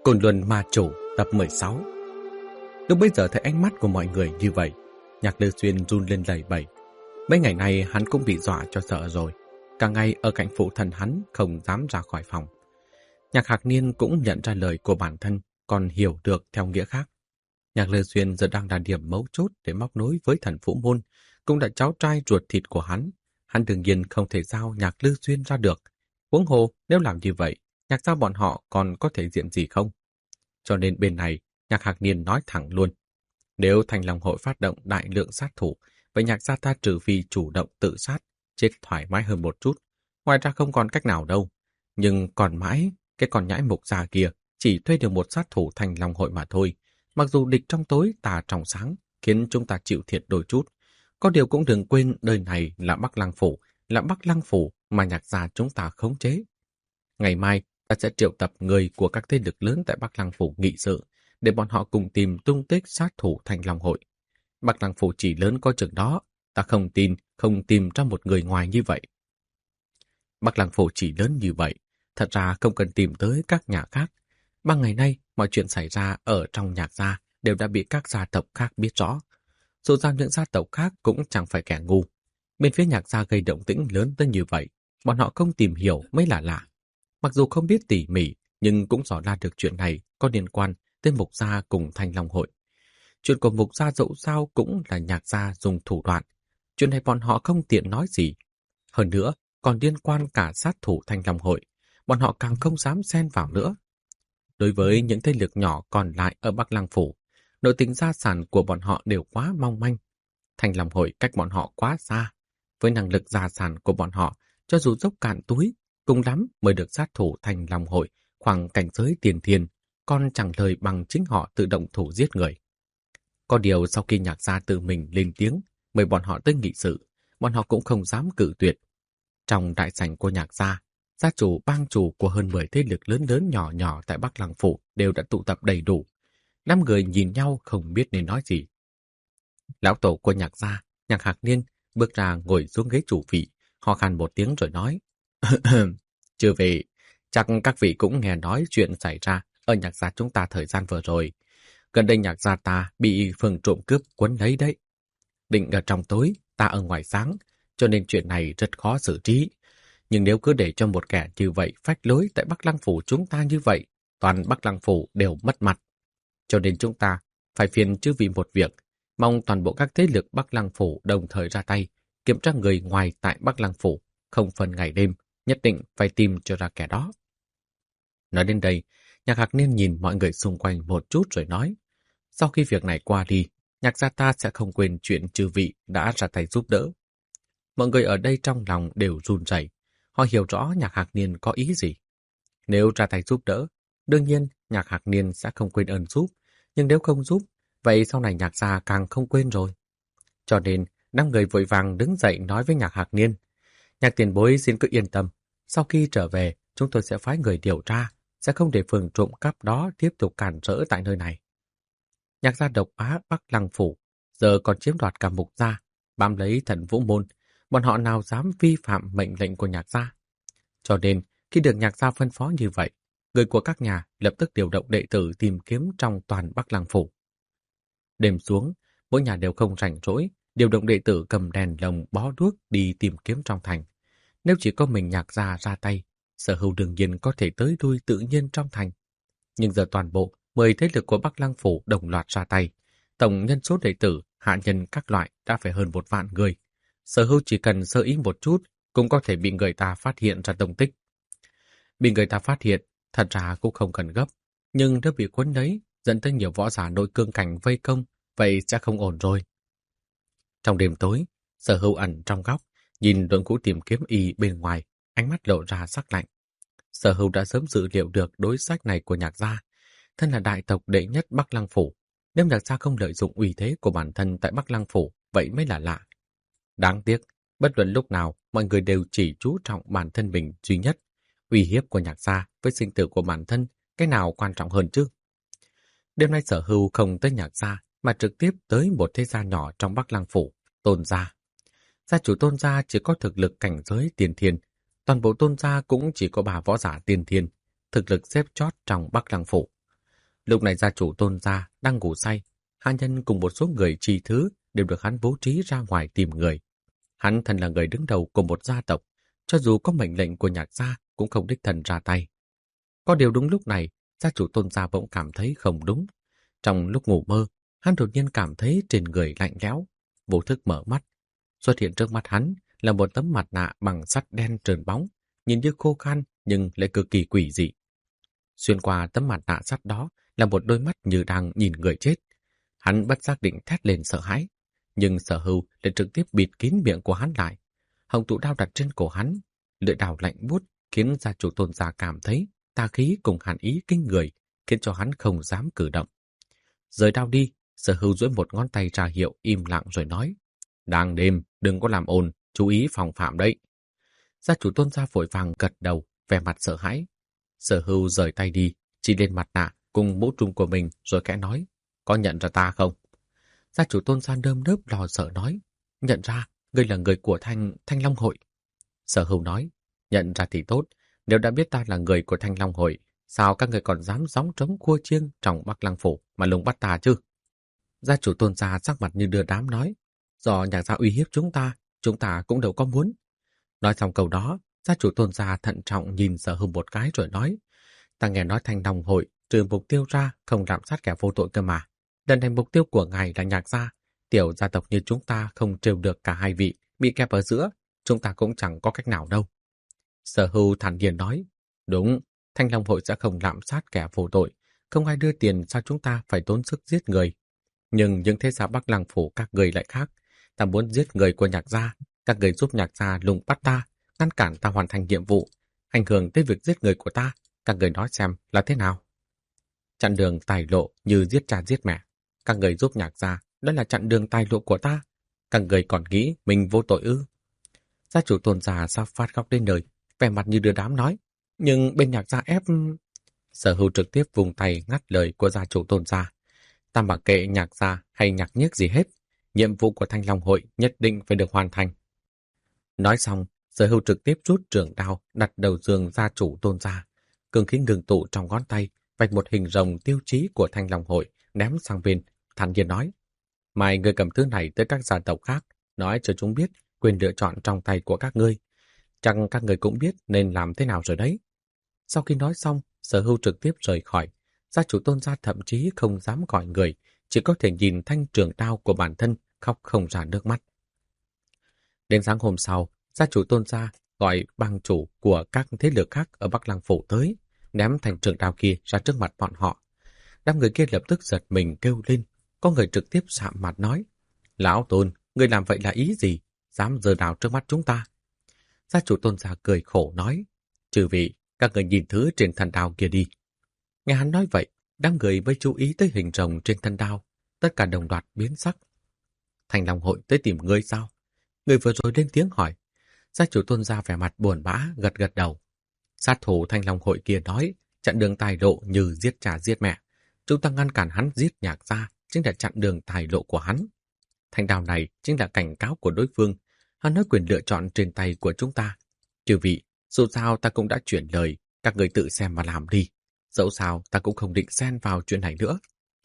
Côn Luân Ma Chủ tập 16. Lúc bấy giờ thấy ánh mắt của mọi người như vậy, Nhạc Lư Xuyên run lên lẩy bẩy. Mấy ngày nay hắn cũng bị dọa cho sợ rồi, cả ngày ở cạnh phụ thân hắn không dám ra khỏi phòng. Nhạc Hạc Niên cũng nhận ra lời của bản thân, còn hiểu được theo nghĩa khác. Nhạc Lư Xuyên giờ đang là điểm mấu chốt để móc nối với Thần Vũ Môn, cũng là cháu trai ruột thịt của hắn. Hắn đương nhiên không thể giao Nhạc Lư Xuyên ra được. Huống hồ nếu làm như vậy, Nhạc gia bọn họ còn có thể diện gì không? Cho nên bên này, Nhạc Hạc Niên nói thẳng luôn. Nếu Thanh Long Hội phát động đại lượng sát thủ, vậy Nhạc gia ta trừ phi chủ động tự sát, chết thoải mái hơn một chút. Ngoài ra không còn cách nào đâu. Nhưng còn mãi, cái con nhãi mục già kia chỉ thuê được một sát thủ Thanh Long Hội mà thôi. Mặc dù địch trong tối tà trong sáng, khiến chúng ta chịu thiệt đôi chút. Có điều cũng đừng quên đời này là Bắc Lăng Phủ, là Bắc Lăng Phủ mà Nhạc gia chúng ta khống chế. Ngày mai, ta sẽ triệu tập người của các thế lực lớn tại Bắc Lăng Phủ nghị sự, để bọn họ cùng tìm tung tích sát thủ Thanh Long Hội. Bắc Lăng Phủ chỉ lớn có chừng đó, ta không tin, không tìm ra một người ngoài như vậy. Bắc Lăng Phủ chỉ lớn như vậy, thật ra không cần tìm tới các nhà khác. 3 ngày nay, mọi chuyện xảy ra ở trong Nhạc gia đều đã bị các gia tộc khác biết rõ. Dù sao những gia tộc khác cũng chẳng phải kẻ ngu. Bên phía Nhạc gia gây động tĩnh lớn tới như vậy, bọn họ không tìm hiểu mới là lạ. Mặc dù không biết tỉ mỉ, nhưng cũng dò ra được chuyện này có liên quan tới Mục gia cùng Thanh Long Hội. Chuyện của Mục gia dẫu sao cũng là Nhạc gia dùng thủ đoạn. Chuyện này bọn họ không tiện nói gì. Hơn nữa, còn liên quan cả sát thủ Thanh Long Hội. Bọn họ càng không dám xen vào nữa. Đối với những thế lực nhỏ còn lại ở Bắc Lăng Phủ, nội tình gia sản của bọn họ đều quá mong manh. Thanh Long Hội cách bọn họ quá xa. Với năng lực gia sản của bọn họ, cho dù dốc cạn túi, cùng lắm mới được sát thủ Thanh Long Hội khoảng cảnh giới tiền thiên, còn chẳng lời bằng chính họ tự động thủ giết người. Có điều sau khi Nhạc gia tự mình lên tiếng, mời bọn họ tới nghị sự, bọn họ cũng không dám cự tuyệt. Trong đại sảnh của Nhạc gia, gia chủ bang chủ của hơn 10 thế lực lớn lớn nhỏ nhỏ tại Bắc Lăng Phủ đều đã tụ tập đầy đủ. 5 người nhìn nhau không biết nên nói gì. Lão tổ của Nhạc gia, Nhạc Hạc Niên, bước ra ngồi xuống ghế chủ vị, ho khan một tiếng rồi nói. Chưa về, chắc các vị cũng nghe nói chuyện xảy ra ở Nhạc gia chúng ta thời gian vừa rồi. Gần đây Nhạc gia ta bị phường trộm cướp quấn lấy đấy. Định ở trong tối, ta ở ngoài sáng, cho nên chuyện này rất khó xử trí. Nhưng nếu cứ để cho một kẻ như vậy phách lối tại Bắc Lăng Phủ chúng ta như vậy, toàn Bắc Lăng Phủ đều mất mặt. Cho nên chúng ta phải phiền chư vị một việc, mong toàn bộ các thế lực Bắc Lăng Phủ đồng thời ra tay, kiểm tra người ngoài tại Bắc Lăng Phủ, không phân ngày đêm, nhất định phải tìm cho ra kẻ đó. Nói đến đây, Nhạc Hạc Niên nhìn mọi người xung quanh một chút rồi nói, sau khi việc này qua đi, Nhạc gia ta sẽ không quên chuyện chư vị đã ra tay giúp đỡ. Mọi người ở đây trong lòng đều run rẩy, họ hiểu rõ Nhạc Hạc Niên có ý gì. Nếu ra tay giúp đỡ, đương nhiên Nhạc Hạc Niên sẽ không quên ơn giúp, nhưng nếu không giúp, vậy sau này Nhạc gia càng không quên rồi. Cho nên, 5 người vội vàng đứng dậy nói với Nhạc Hạc Niên, Nhạc tiền bối xin cứ yên tâm, sau khi trở về, chúng tôi sẽ phái người điều tra, sẽ không để phường trộm cắp đó tiếp tục cản rỡ tại nơi này. Nhạc gia độc bá Bắc Lăng Phủ, giờ còn chiếm đoạt cả Mục gia, bám lấy Thần Vũ Môn, bọn họ nào dám vi phạm mệnh lệnh của Nhạc gia. Cho nên, khi được Nhạc gia phân phó như vậy, người của các nhà lập tức điều động đệ tử tìm kiếm trong toàn Bắc Lăng Phủ. Đêm xuống, mỗi nhà đều không rảnh rỗi, điều động đệ tử cầm đèn lồng bó đuốc đi tìm kiếm trong thành. Nếu chỉ có mình Nhạc gia ra tay, Sở Hữu đương nhiên có thể tới lui tự nhiên trong thành. Nhưng giờ toàn bộ 10 thế lực của Bắc Lăng Phủ đồng loạt ra tay, tổng nhân số đệ tử, hạ nhân các loại đã phải hơn 1 vạn người. Sở Hữu chỉ cần sơ ý một chút cũng có thể bị người ta phát hiện ra tung tích. Bị người ta phát hiện, thật ra cũng không cần gấp, nhưng nếu bị quấn lấy, dẫn tới nhiều võ giả nội cương cảnh vây công, vậy sẽ không ổn rồi. Trong đêm tối, Sở Hữu ẩn trong góc, nhìn đội ngũ tìm kiếm y bên ngoài, ánh mắt lộ ra sắc lạnh. Sở Hữu đã sớm dự liệu được đối sách này của Nhạc gia, thân là đại tộc đệ nhất Bắc Lăng Phủ. Nếu Nhạc gia không lợi dụng uy thế của bản thân tại Bắc Lăng Phủ, vậy mới là lạ. Đáng tiếc, bất luận lúc nào, mọi người đều chỉ chú trọng bản thân mình duy nhất. Uy hiếp của Nhạc gia với sinh tử của bản thân, cái nào quan trọng hơn chứ? Đêm nay Sở Hữu không tới Nhạc gia, mà trực tiếp tới một thế gia nhỏ trong Bắc Lăng Phủ, Tôn gia. Gia chủ Tôn gia chỉ có thực lực cảnh giới tiền thiên, toàn bộ Tôn gia cũng chỉ có 3 võ giả tiền thiên, thực lực xếp chót trong Bắc Lăng Phủ. Lúc này gia chủ Tôn gia đang ngủ say, Hạ Nhân cùng một số người chi thứ đều được hắn bố trí ra ngoài tìm người. Hắn thân là người đứng đầu của một gia tộc, cho dù có mệnh lệnh của Nhạc gia cũng không đích thân ra tay. Có điều đúng lúc này, gia chủ Tôn gia bỗng cảm thấy không đúng. Trong lúc ngủ mơ, hắn đột nhiên cảm thấy trên người lạnh lẽo, vô thức mở mắt. Xuất hiện trước mắt hắn là một tấm mặt nạ bằng sắt đen trơn bóng, nhìn như khô khan nhưng lại cực kỳ quỷ dị. Xuyên qua tấm mặt nạ sắt đó là một đôi mắt như đang nhìn người chết. Hắn bất giác định thét lên sợ hãi, nhưng Sở Hưu lại trực tiếp bịt kín miệng của hắn lại. Hồng tụ đao đặt trên cổ hắn, lưỡi đao lạnh buốt khiến gia chủ Tôn gia cảm thấy tà khí cùng hàn ý kinh người, khiến cho hắn không dám cử động. Rời đao đi, Sở Hưu duỗi một ngón tay ra hiệu im lặng rồi nói: "Đang đêm, đừng có làm ồn, chú ý phòng phạm đấy." Gia chủ Tôn gia vội vàng gật đầu, vẻ mặt sợ hãi. Sở Hưu rời tay đi, chỉ lên mặt nạ cùng mũ trùm của mình rồi khẽ nói: "Có nhận ra ta không?" Gia chủ Tôn gia nơm nớp lo sợ nói: "Nhận ra, ngươi là người của Thanh Long hội." Sở Hưu nói: "Nhận ra thì tốt, nếu đã biết ta là người của Thanh Long hội, sao các người còn dám gióng trống cua chiêng trong Bắc Lăng phủ mà lùng bắt ta chứ?" Gia chủ Tôn gia sắc mặt như đưa đám nói: "Do Nhạc gia uy hiếp chúng ta cũng đâu có muốn." Nói xong câu đó, gia chủ Tôn gia thận trọng nhìn Sở Hưu một cái rồi nói: "Ta nghe nói Thanh Long hội trừ mục tiêu ra không lạm sát kẻ vô tội cơ mà. Lần này mục tiêu của ngài là Nhạc gia. Tiểu gia tộc như chúng ta không trêu được cả hai vị, bị kẹp ở giữa, chúng ta cũng chẳng có cách nào đâu." Sở Hưu thản nhiên nói: "Đúng, Thanh Long hội sẽ không lạm sát kẻ vô tội, không ai đưa tiền sao chúng ta phải tốn sức giết người. Nhưng những thế gia Bắc Lăng phủ các người lại khác, ta muốn giết người của Nhạc gia, các người giúp Nhạc gia lùng bắt ta, ngăn cản ta hoàn thành nhiệm vụ, ảnh hưởng tới việc giết người của ta, các người nói xem là thế nào?" Chặn đường tài lộ như giết cha giết mẹ, các người giúp Nhạc gia, đó là chặn đường tài lộ của ta, các người còn nghĩ mình vô tội ư? Gia chủ Tôn gia sao phát khóc đến nơi, vẻ mặt như đưa đám nói: "Nhưng bên Nhạc gia ép..." Sở Hưu trực tiếp vùng tay ngắt lời của gia chủ Tôn gia: "Ta mặc kệ Nhạc gia hay Nhạc nhiếc gì hết, nhiệm vụ của Thanh Long hội nhất định phải được hoàn thành." Nói xong, Sở Hưu trực tiếp rút trường đao đặt đầu giường gia chủ Tôn gia, cường khí ngừng tụ trong ngón tay, vạch một hình rồng tiêu chí của Thanh Long hội ném sang bên, thản nhiên nói: "Mai người cầm thứ này tới các gia tộc khác, nói cho chúng biết quyền lựa chọn trong tay của các ngươi. Chắc các người cũng biết nên làm thế nào rồi đấy." Sau khi nói xong, Sở Hưu trực tiếp rời khỏi. Gia chủ Tôn gia thậm chí không dám gọi người, chỉ có thể nhìn thanh trường đao của bản thân khóc không ra nước mắt. Đến sáng hôm sau, gia chủ Tôn gia gọi bang chủ của các thế lực khác ở Bắc Lăng phủ tới, ném thanh trường đao kia ra trước mặt bọn họ. Đám người kia lập tức giật mình kêu lên, có người trực tiếp sạm mặt nói: "Lão Tôn, người làm vậy là ý gì? Dám giơ đao trước mắt chúng ta?" Gia chủ Tôn gia cười khổ nói: "Chư vị, các người nhìn thứ trên thân đao kia đi." Nghe hắn nói vậy, đám người mới chú ý tới hình rồng trên thân đao, tất cả đồng loạt biến sắc. "Thanh Long hội tới tìm ngươi sao?" Người vừa rồi lên tiếng hỏi. Gia chủ Tôn gia vẻ mặt buồn bã gật gật đầu. "Sát thủ Thanh Long hội kia nói chặn đường tài lộ như giết cha giết mẹ. Chúng ta ngăn cản hắn giết Nhạc gia chính là chặn đường tài lộ của hắn. Thanh đao này chính là cảnh cáo của đối phương. Hắn nói quyền lựa chọn trên tay của chúng ta. Chư vị, dù sao ta cũng đã chuyển lời, các người tự xem mà làm đi. Dẫu sao ta cũng không định xen vào chuyện này nữa."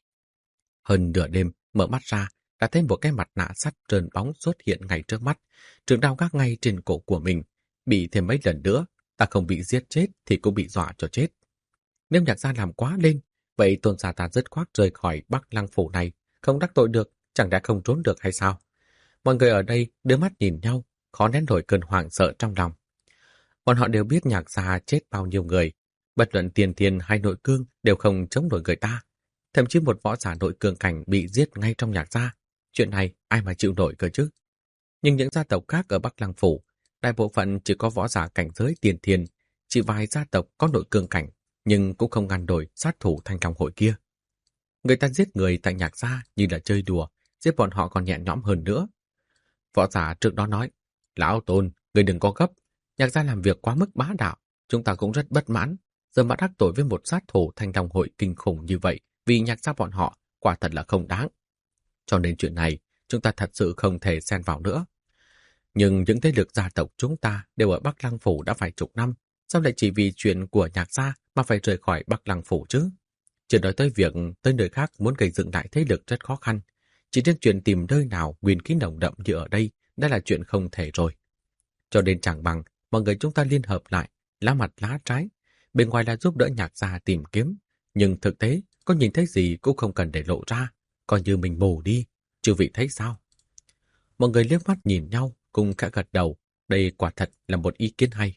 Hơn nửa đêm, mở mắt ra, đã thấy một cái mặt nạ sắt trơn bóng xuất hiện ngay trước mắt, trường đao gác ngay trên cổ của mình. Bị thêm mấy lần nữa, ta không bị giết chết thì cũng bị dọa cho chết. Nếu Nhạc gia làm quá lên, vậy Tôn gia ta dứt khoát rời khỏi Bắc Lăng phủ này, không đắc tội được, chẳng lẽ không trốn được hay sao? Mọi người ở đây đưa mắt nhìn nhau, khó nén nổi cơn hoảng sợ trong lòng. Bọn họ đều biết Nhạc gia chết bao nhiêu người, bất luận tiền thiên hay nội cương đều không chống nổi người ta. Thậm chí một võ giả nội cương cảnh bị giết ngay trong Nhạc gia. Chuyện này ai mà chịu nổi cơ chứ? Nhưng những gia tộc khác ở Bắc Lăng phủ, đại bộ phận chỉ có võ giả cảnh giới tiền thiên, chỉ vài gia tộc có nội cương cảnh, nhưng cũng không ngăn nổi sát thủ Thanh Long hội kia. Người ta giết người tại Nhạc gia như là chơi đùa, giết bọn họ còn nhẹ nhõm hơn nữa. Võ giả trước đó nói: "Lão Tôn, người đừng có gấp, Nhạc gia làm việc quá mức bá đạo, chúng ta cũng rất bất mãn. Giờ mà đắc tội với một sát thủ Thanh Long hội kinh khủng như vậy, vì Nhạc gia bọn họ, quả thật là không đáng. Cho nên chuyện này, chúng ta thật sự không thể xen vào nữa. Nhưng những thế lực gia tộc chúng ta đều ở Bắc Lăng phủ đã vài chục năm, sao lại chỉ vì chuyện của Nhạc gia mà phải rời khỏi Bắc Lăng phủ chứ? Chưa nói tới việc tới nơi khác muốn gây dựng lại thế lực rất khó khăn. Chỉ riêng chuyện tìm nơi nào nguyên khí nồng đậm như ở đây đã là chuyện không thể rồi. Cho nên chẳng bằng mọi người chúng ta liên hợp lại, lá mặt lá trái. Bên ngoài là giúp đỡ Nhạc gia tìm kiếm, nhưng thực tế có nhìn thấy gì cũng không cần để lộ ra, coi như mình mù đi. Chư vị thấy sao? Mọi người liếc mắt nhìn nhau, cùng khẽ gật đầu. Đây quả thật là một ý kiến hay.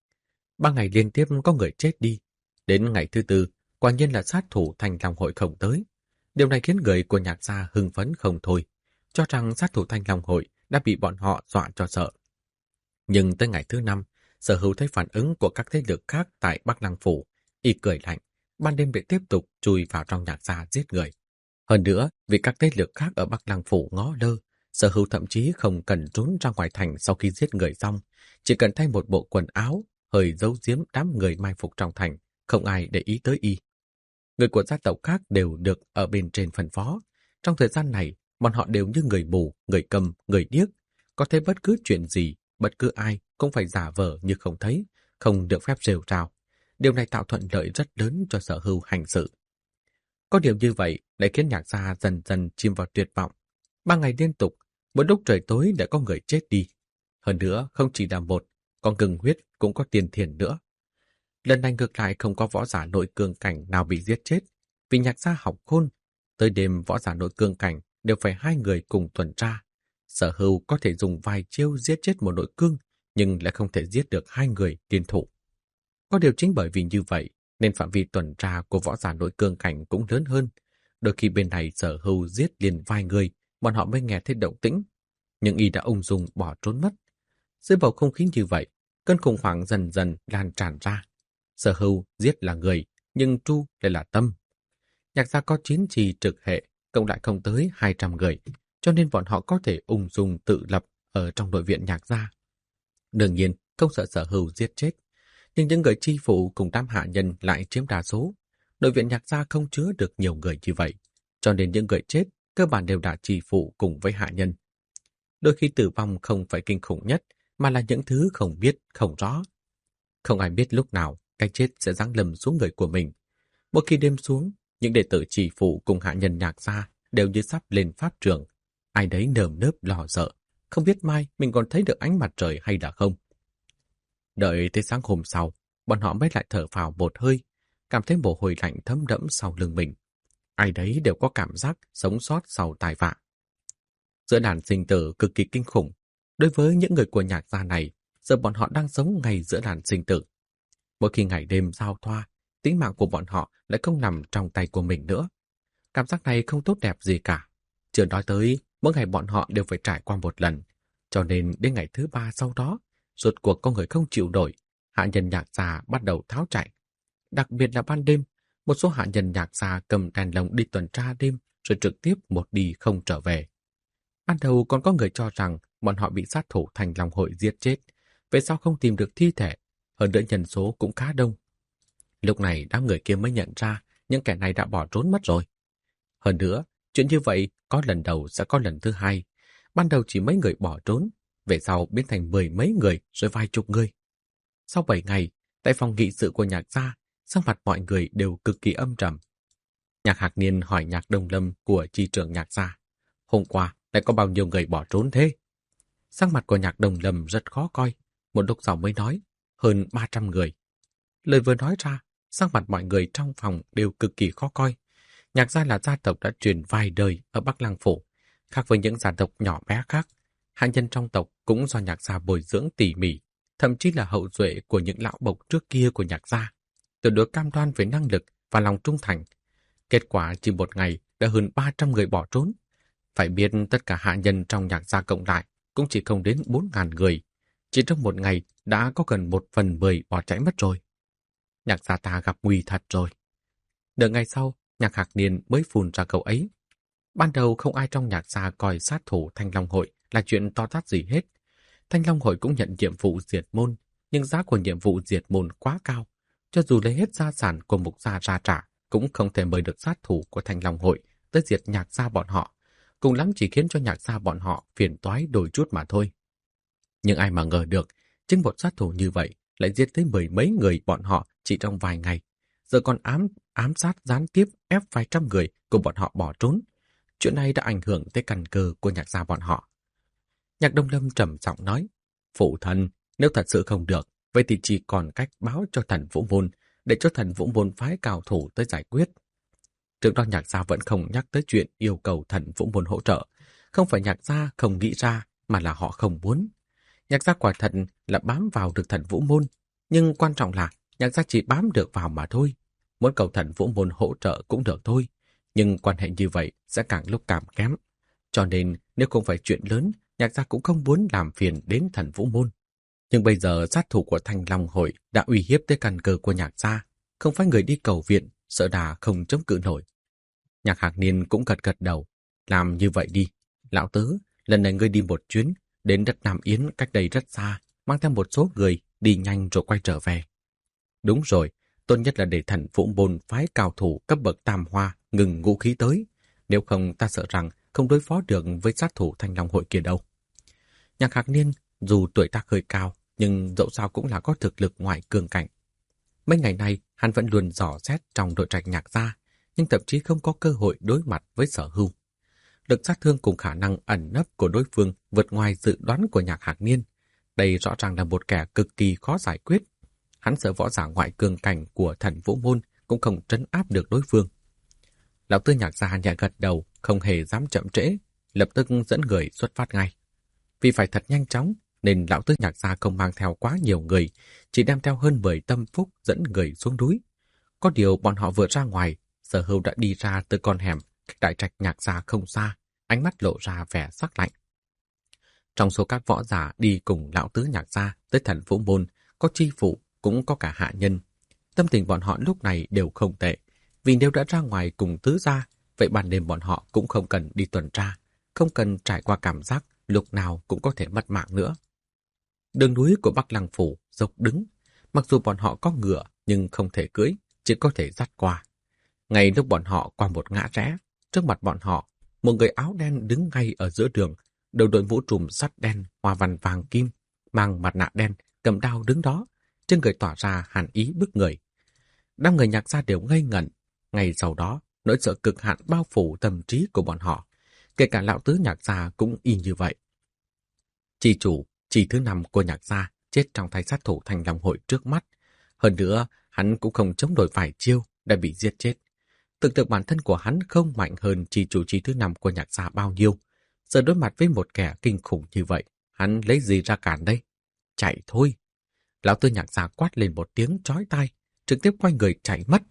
3 ngày liên tiếp có người chết đi. Đến ngày thứ 4, quả nhiên là sát thủ Thanh Long Hội không tới. Điều này khiến người của Nhạc gia hưng phấn không thôi, cho rằng sát thủ Thanh Long Hội đã bị bọn họ dọa cho sợ. Nhưng tới ngày thứ 5, Sở Hữu thấy phản ứng của các thế lực khác tại Bắc Lăng Phủ, y cười lạnh, ban đêm để tiếp tục chui vào trong Nhạc gia giết người. Hơn nữa, vì các thế lực khác ở Bắc Lăng Phủ ngó lơ, Sở Hữu thậm chí không cần trốn ra ngoài thành sau khi giết người xong, chỉ cần thay một bộ quần áo, hơi giấu giếm đám người mai phục trong thành, không ai để ý tới y. Người của gia tộc khác đều được ở bên trên phân phó. Trong thời gian này, bọn họ đều như người mù, người câm, người điếc. Có thấy bất cứ chuyện gì, bất cứ ai cũng phải giả vờ như không thấy, không được phép rêu rao. Điều này tạo thuận lợi rất lớn cho Sở Hữu hành sự. Có điều như vậy lại khiến Nhạc gia dần dần chìm vào tuyệt vọng. 3 ngày liên tục, một lúc trời tối đã có người chết đi. Hơn nữa, không chỉ là một, còn Ngừng Huyết cũng có tiền thiền nữa. Lần này ngược lại không có võ giả nội cương cảnh nào bị giết chết, vì Nhạc gia học khôn. Tới đêm võ giả nội cương cảnh đều phải 2 người cùng tuần tra. Sở Hữu có thể dùng vài chiêu giết chết một nội cương, nhưng lại không thể giết được 2 người liên thủ. Có điều chính bởi vì như vậy, nên phạm vi tuần tra của võ giả nội cương cảnh cũng lớn hơn. Đôi khi bên này Sở Hữu giết liền vài người, bọn họ mới nghe thấy động tĩnh, nhưng y đã ung dung bỏ trốn mất. Dưới bầu không khí như vậy, cơn khủng hoảng dần dần lan tràn ra. Sở Hữu giết là người, nhưng tru lại là tâm. Nhạc gia có 9 trì trực hệ, cộng lại không tới 200 người, cho nên bọn họ có thể ung dung tự lập ở trong nội viện Nhạc gia. Đương nhiên, không sợ Sở Hữu giết chết, nhưng những người chi phủ cùng đám hạ nhân lại chiếm đa số. Nội viện Nhạc gia không chứa được nhiều người như vậy, cho nên những người chết cơ bản đều đã chi phủ cùng với hạ nhân. Đôi khi tử vong không phải kinh khủng nhất, mà là những thứ không biết, không rõ. Không ai biết lúc nào cái chết sẽ giáng lâm xuống người của mình. Một khi đêm xuống, những đệ tử chỉ phủ cùng hạ nhân Nhạc gia đều như sắp lên pháp trường. Ai đấy nơm nớp lo sợ, không biết mai mình còn thấy được ánh mặt trời hay là không. Đợi tới sáng hôm sau, bọn họ mới lại thở phào một hơi, cảm thấy mồ hôi lạnh thấm đẫm sau lưng mình. Ai đấy đều có cảm giác sống sót sau tai vạ. Giữa đàn sinh tử cực kỳ kinh khủng. Đối với những người của Nhạc gia này, giờ bọn họ đang sống ngay giữa đàn sinh tử. Mỗi khi ngày đêm giao thoa, tính mạng của bọn họ lại không nằm trong tay của mình nữa. Cảm giác này không tốt đẹp gì cả. Chưa nói tới, mỗi ngày bọn họ đều phải trải qua một lần. Cho nên đến ngày thứ 3 sau đó, rốt cuộc có người không chịu nổi, hạ nhân Nhạc gia bắt đầu tháo chạy. Đặc biệt là ban đêm, một số hạ nhân Nhạc gia cầm đèn lồng đi tuần tra đêm rồi trực tiếp một đi không trở về. Ban đầu còn có người cho rằng bọn họ bị sát thủ Thanh Long Hội giết chết, về sau không tìm được thi thể, hơn nữa nhân số cũng khá đông. Lúc này đám người kia mới nhận ra những kẻ này đã bỏ trốn mất rồi. Hơn nữa, chuyện như vậy có lần đầu sẽ có lần thứ hai. Ban đầu chỉ mấy người bỏ trốn, về sau biến thành 10 mấy người rồi vài chục người. Sau 7 ngày, tại phòng nghị sự của Nhạc gia, sắc mặt mọi người đều cực kỳ âm trầm. Nhạc Hạc Niên hỏi Nhạc Đông Lâm của chi trưởng Nhạc gia, hôm qua lại có bao nhiêu người bỏ trốn thế? Sắc mặt của Nhạc Đông Lâm rất khó coi, một lúc sau mới nói, hơn 300 người. Lời vừa nói ra, sắc mặt mọi người trong phòng đều cực kỳ khó coi. Nhạc gia là gia tộc đã truyền vài đời ở Bắc Lăng Phủ, khác với những gia tộc nhỏ bé khác. Hạ nhân trong tộc cũng do Nhạc gia bồi dưỡng tỉ mỉ, thậm chí là hậu duệ của những lão bộc trước kia của Nhạc gia, tuyệt đối cam đoan về năng lực và lòng trung thành. Kết quả chỉ một ngày đã hơn 300 người bỏ trốn. Phải biết tất cả hạ nhân trong Nhạc gia cộng lại cũng chỉ không đến 4.000 người. Chỉ trong một ngày đã có gần 1/10 bỏ chạy mất rồi. Nhạc gia ta gặp nguy thật rồi. Nửa ngày sau, Nhạc Hạc Niên mới phun ra câu ấy. Ban đầu không ai trong Nhạc gia coi sát thủ Thanh Long Hội là chuyện to tát gì hết. Thanh Long Hội cũng nhận nhiệm vụ diệt môn, nhưng giá của nhiệm vụ diệt môn quá cao. Cho dù lấy hết gia sản của Mục gia ra trả, cũng không thể mời được sát thủ của Thanh Long Hội tới diệt Nhạc gia bọn họ. Cùng lắm chỉ khiến cho Nhạc gia bọn họ phiền toái đôi chút mà thôi. Nhưng ai mà ngờ được, chính một sát thủ như vậy lại giết tới 10 mấy người bọn họ chỉ trong vài ngày. Giờ còn ám ám sát gián tiếp ép vài trăm người của bọn họ bỏ trốn. Chuyện này đã ảnh hưởng tới căn cơ của Nhạc gia bọn họ. Nhạc Đông Lâm trầm giọng nói, phụ thân, nếu thật sự không được, vậy thì chỉ còn cách báo cho thần Vũ Môn, để cho thần Vũ Môn phái cao thủ tới giải quyết. Trước đó Nhạc gia vẫn không nhắc tới chuyện yêu cầu thần Vũ Môn hỗ trợ. Không phải Nhạc gia không nghĩ ra, mà là họ không muốn. Nhạc gia quả thật là bám vào được thần Vũ Môn, nhưng quan trọng là Nhạc gia chỉ bám được vào mà thôi. Muốn cầu thần Vũ Môn hỗ trợ cũng được thôi, nhưng quan hệ như vậy sẽ càng lúc càng kém. Cho nên nếu không phải chuyện lớn, Nhạc gia cũng không muốn làm phiền đến thần Vũ Môn. Nhưng bây giờ sát thủ của Thanh Long Hội đã uy hiếp tới căn cơ của Nhạc gia, không phải người đi cầu viện, sợ đà không chống cự nổi. Nhạc Hạc Niên cũng gật gật đầu, làm như vậy đi. Lão Tứ, lần này ngươi đi một chuyến, đến đất Nam Yến cách đây rất xa, mang theo một số người, đi nhanh rồi quay trở về. Đúng rồi, tốt nhất là để thần Vũ Môn phái cao thủ cấp bậc tam hoa ngừng vũ khí tới. Nếu không ta sợ rằng không đối phó được với sát thủ Thanh Long Hội kia đâu. Nhạc Hạc Niên dù tuổi tác hơi cao, nhưng dẫu sao cũng là có thực lực ngoại cường cảnh. Mấy ngày nay, hắn vẫn luôn dò xét trong đội trạch Nhạc gia, nhưng thậm chí không có cơ hội đối mặt với Sở Hưu. Lực sát thương cùng khả năng ẩn nấp của đối phương vượt ngoài dự đoán của Nhạc Hạc Niên. Đây rõ ràng là một kẻ cực kỳ khó giải quyết. Hắn sợ võ giả ngoại cường cảnh của thần Vũ Môn cũng không trấn áp được đối phương. Lão Tư Nhạc gia nhẹ gật đầu, không hề dám chậm trễ, lập tức dẫn người xuất phát ngay. Vì phải thật nhanh chóng, nên Lão Tư Nhạc gia không mang theo quá nhiều người, chỉ đem theo hơn 10 tâm phúc dẫn người xuống núi. Có điều bọn họ vừa ra ngoài, Sở Hưu đã đi ra từ con hẻm cách đại trạch Nhạc gia không xa, ánh mắt lộ ra vẻ sắc lạnh. Trong số các võ giả đi cùng Lão Tứ Nhạc gia tới thần Vũ Môn, có chi phụ, cũng có cả hạ nhân. Tâm tình bọn họ lúc này đều không tệ, vì nếu đã ra ngoài cùng tứ gia, vậy ban đêm bọn họ cũng không cần đi tuần tra, không cần trải qua cảm giác lúc nào cũng có thể mất mạng nữa. Đường núi của Bắc Lăng Phủ dốc đứng, mặc dù bọn họ có ngựa nhưng không thể cưỡi, chỉ có thể dắt qua. Ngay lúc bọn họ qua một ngã rẽ, trước mặt bọn họ, một người áo đen đứng ngay ở giữa đường, đầu đội mũ trùm sắt đen, hoa văn vàng kim, mang mặt nạ đen, cầm đao đứng đó, trên người tỏa ra hàn ý bức người. Đám người Nhạc gia đều ngây ngẩn. Ngay sau đó, nỗi sợ cực hạn bao phủ tâm trí của bọn họ. Kể cả Lão Tứ Nhạc gia cũng y như vậy. Chi chủ, chi thứ 5 của Nhạc gia chết trong tay sát thủ Thanh Long Hội trước mắt. Hơn nữa, hắn cũng không chống đổi vài chiêu, đã bị giết chết. Thực thực bản thân của hắn không mạnh hơn chi chủ chi thứ 5 của Nhạc gia bao nhiêu. Giờ đối mặt với một kẻ kinh khủng như vậy, hắn lấy gì ra cản đây? Chạy thôi! Lão Tư Nhạc gia quát lên một tiếng chói tai, trực tiếp quay người chạy mất.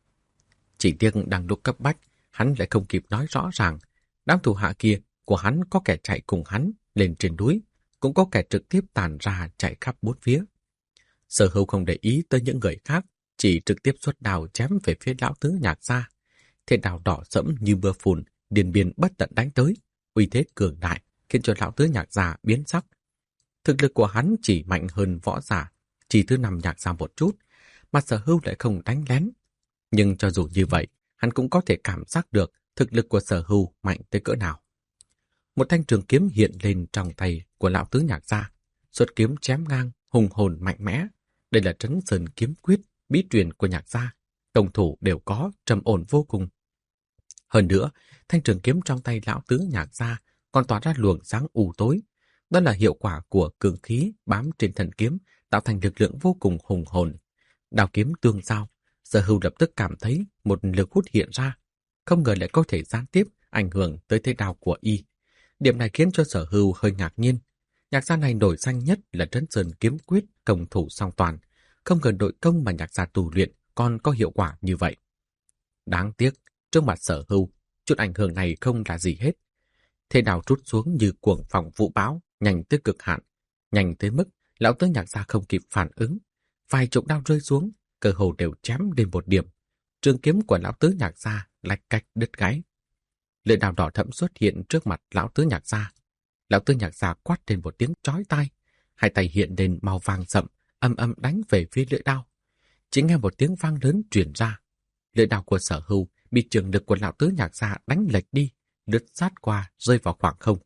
Chỉ tiếc đang lúc cấp bách, hắn lại không kịp nói rõ ràng. Đám thủ hạ kia của hắn có kẻ chạy cùng hắn lên trên núi, cũng có kẻ trực tiếp tản ra chạy khắp bốn phía. Sở Hưu không để ý tới những người khác, chỉ trực tiếp xuất đao chém về phía Lão Tứ Nhạc gia. Thế đao đỏ sẫm như mưa phùn, điền biên bất tận đánh tới, uy thế cường đại khiến cho Lão Tứ Nhạc gia biến sắc. Thực lực của hắn chỉ mạnh hơn võ giả, chỉ thứ 5 Nhạc gia một chút, mà Sở Hưu lại không đánh lén. Nhưng cho dù như vậy, hắn cũng có thể cảm giác được thực lực của Sở Hưu mạnh tới cỡ nào. Một thanh trường kiếm hiện lên trong tay của Lão Tứ Nhạc gia, xuất kiếm chém ngang, hùng hồn mạnh mẽ. Đây là Trấn Sơn kiếm quyết, bí truyền của Nhạc gia, công thủ đều có, trầm ổn vô cùng. Hơn nữa, thanh trường kiếm trong tay Lão Tứ Nhạc gia còn tỏa ra luồng sáng u tối. Đó là hiệu quả của cường khí bám trên thân kiếm, tạo thành lực lượng vô cùng hùng hồn. Đao kiếm tương giao, Sở Hưu lập tức cảm thấy một lực hút hiện ra, không ngờ lại có thể gián tiếp ảnh hưởng tới thế đao của y. Điểm này khiến cho Sở Hưu hơi ngạc nhiên. Nhạc gia này nổi danh nhất là Trấn Sơn kiếm quyết công thủ song toàn, không ngờ nội công mà Nhạc gia tu luyện còn có hiệu quả như vậy. Đáng tiếc, trước mặt Sở Hưu, chút ảnh hưởng này không là gì hết. Thế đao trút xuống như cuồng phong vũ bão, nhanh tới cực hạn, nhanh tới mức Lão Tứ Nhạc gia không kịp phản ứng, vài chục đao rơi xuống, cơ hồ đều chém đến một điểm. Trường kiếm của Lão Tứ Nhạc gia lạch cạch đứt gáy. Lưỡi đao đỏ thẫm xuất hiện trước mặt Lão Tứ Nhạc gia. Lão Tứ Nhạc gia quát lên một tiếng chói tai, hai tay hiện lên màu vàng sậm, âm âm đánh về phía lưỡi đao. Chỉ nghe một tiếng vang lớn truyền ra. Lưỡi đao của Sở Hưu bị trường lực của Lão Tứ Nhạc gia đánh lệch đi, lướt sát qua, rơi vào khoảng không.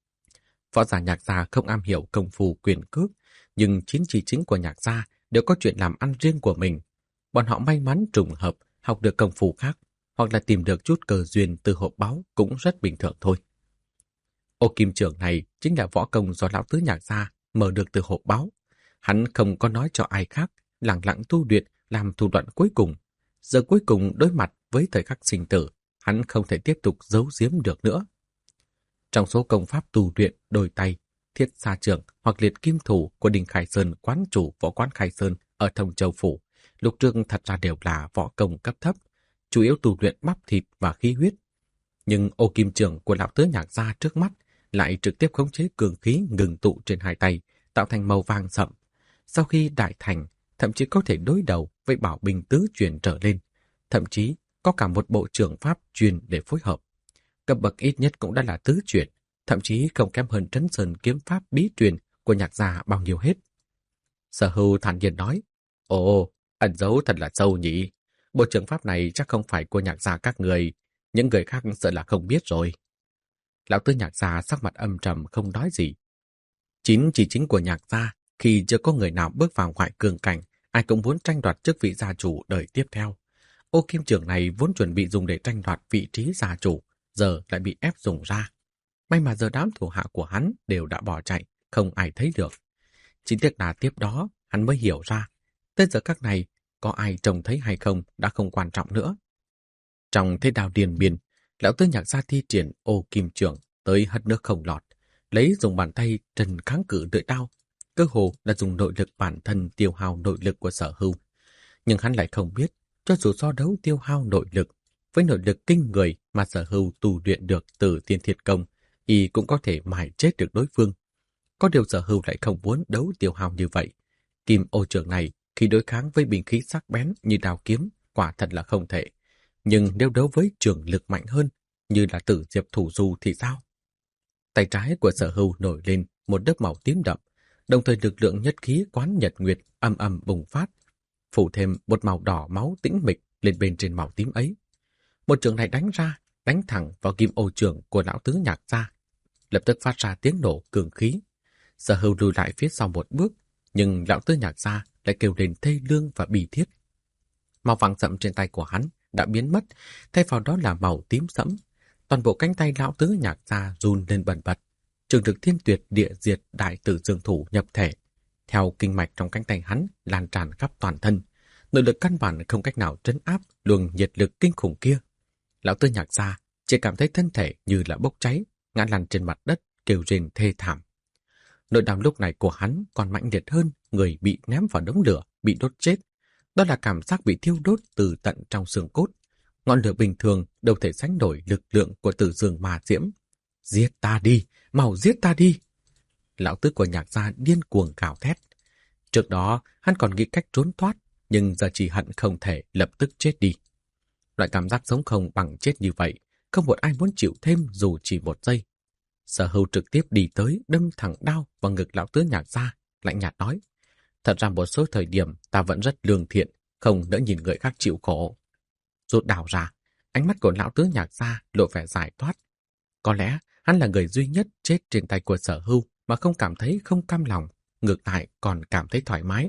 Võ giả Nhạc gia không am hiểu công phu quyền cước, nhưng chín chỉ chính của Nhạc gia đều có chuyện làm ăn riêng của mình. Bọn họ may mắn trùng hợp học được công phu khác, hoặc là tìm được chút cơ duyên từ hộp báu cũng rất bình thường thôi. Ô kim trưởng này chính là võ công do lão tứ Nhạc gia mở được từ hộp báu. Hắn không có nói cho ai khác, lẳng lặng tu luyện làm thủ đoạn cuối cùng. Giờ cuối cùng đối mặt với thời khắc sinh tử, hắn không thể tiếp tục giấu giếm được nữa. Trong số công pháp tu luyện đôi tay, thiết xa trường hoặc liệt kim thủ của Đinh Khai Sơn, quán chủ võ quán Khai Sơn ở Thông Châu Phủ, lúc trước thật ra đều là võ công cấp thấp, chủ yếu tu luyện bắp thịt và khí huyết. Nhưng ô kim trường của lão tứ Nhạc gia trước mắt lại trực tiếp khống chế cường khí ngừng tụ trên hai tay, tạo thành màu vàng sậm. Sau khi đại thành, thậm chí có thể đối đầu với bảo binh tứ truyền trở lên, thậm chí có cả một bộ trưởng pháp truyền để phối hợp. Cấp bậc ít nhất cũng đã là tứ truyền, thậm chí không kém hơn Trấn Sơn kiếm pháp bí truyền của Nhạc gia bao nhiêu hết. Sở Hưu thản nhiên nói, ồ, ẩn giấu thật là sâu nhỉ. Bộ trưởng pháp này chắc không phải của Nhạc gia các người, những người khác sợ là không biết rồi. Lão tứ Nhạc gia sắc mặt âm trầm không nói gì. Chỉ chính của Nhạc gia, khi chưa có người nào bước vào ngoại cường cảnh, ai cũng muốn tranh đoạt chức vị gia chủ đời tiếp theo. Ô kim trường này vốn chuẩn bị dùng để tranh đoạt vị trí gia chủ, giờ lại bị ép dùng ra. May mà giờ đám thủ hạ của hắn đều đã bỏ chạy, không ai thấy được. Chỉ tiếc là tiếp đó, hắn mới hiểu ra. Tới giờ các này, có ai trông thấy hay không đã không quan trọng nữa. Trong thế đào điền biên, lão tứ Nhạc gia thi triển ô kim trường tới hất nước không lọt, lấy dùng bàn tay trần kháng cự lưỡi đao, cơ hồ là dùng nội lực bản thân tiêu hao nội lực của Sở Hưu. Nhưng hắn lại không biết, cho dù so đấu tiêu hao nội lực, với nội lực kinh người mà Sở Hưu tu luyện được từ tiên thiệt công, y cũng có thể mài chết được đối phương. Có điều Sở Hưu lại không muốn đấu tiêu hao như vậy. Kim ô trường này, khi đối kháng với binh khí sắc bén như đao kiếm, quả thật là không thể. Nhưng nếu đấu với trường lực mạnh hơn, như là Tử Diệp Thủ Du thì sao? Tay trái của Sở Hưu nổi lên một lớp màu tím đậm, đồng thời lực lượng nhất khí quán nhật nguyệt âm ầm bùng phát, phủ thêm một màu đỏ máu tĩnh mịch lên bên trên màu tím ấy. Một trường này đánh ra, đánh thẳng vào kim ô trường của lão tứ Nhạc gia, lập tức phát ra tiếng nổ cường khí. Sở Hưu lùi lại phía sau một bước, nhưng lão tứ Nhạc gia lại kêu lên thê lương và bi thiết. Màu vàng sậm trên tay của hắn đã biến mất, thay vào đó là màu tím sẫm. Toàn bộ cánh tay lão tứ Nhạc gia run lên bần bật. Trường lực thiên tuyệt địa diệt đại tử dương thủ nhập thể, theo kinh mạch trong cánh tay hắn lan tràn khắp toàn thân. Nội lực căn bản không cách nào trấn áp luồng nhiệt lực kinh khủng kia. Lão tứ Nhạc gia chỉ cảm thấy thân thể như là bốc cháy, ngã lăn trên mặt đất kêu rên thê thảm. Nỗi đau lúc này của hắn còn mãnh liệt hơn người bị ném vào đống lửa, bị đốt chết. Đó là cảm giác bị thiêu đốt từ tận trong xương cốt. Ngọn lửa bình thường đâu thể sánh nổi lực lượng của Tử Dương Ma Diễm. Giết ta đi, mau giết ta đi! Lão tứ của Nhạc gia điên cuồng gào thét. Trước đó hắn còn nghĩ cách trốn thoát, nhưng giờ chỉ hận không thể lập tức chết đi. Loại cảm giác sống không bằng chết như vậy, không một ai muốn chịu thêm dù chỉ một giây. Sở Hưu trực tiếp đi tới đâm thẳng đao vào ngực lão tứ Nhạc gia, lạnh nhạt nói: thật ra một số thời điểm ta vẫn rất lương thiện, không đỡ nhìn người khác chịu khổ. Rút đao ra, ánh mắt của lão tứ Nhạc gia lộ vẻ giải thoát. Có lẽ hắn là người duy nhất chết trên tay của Sở Hưu mà không cảm thấy không cam lòng, ngược lại còn cảm thấy thoải mái.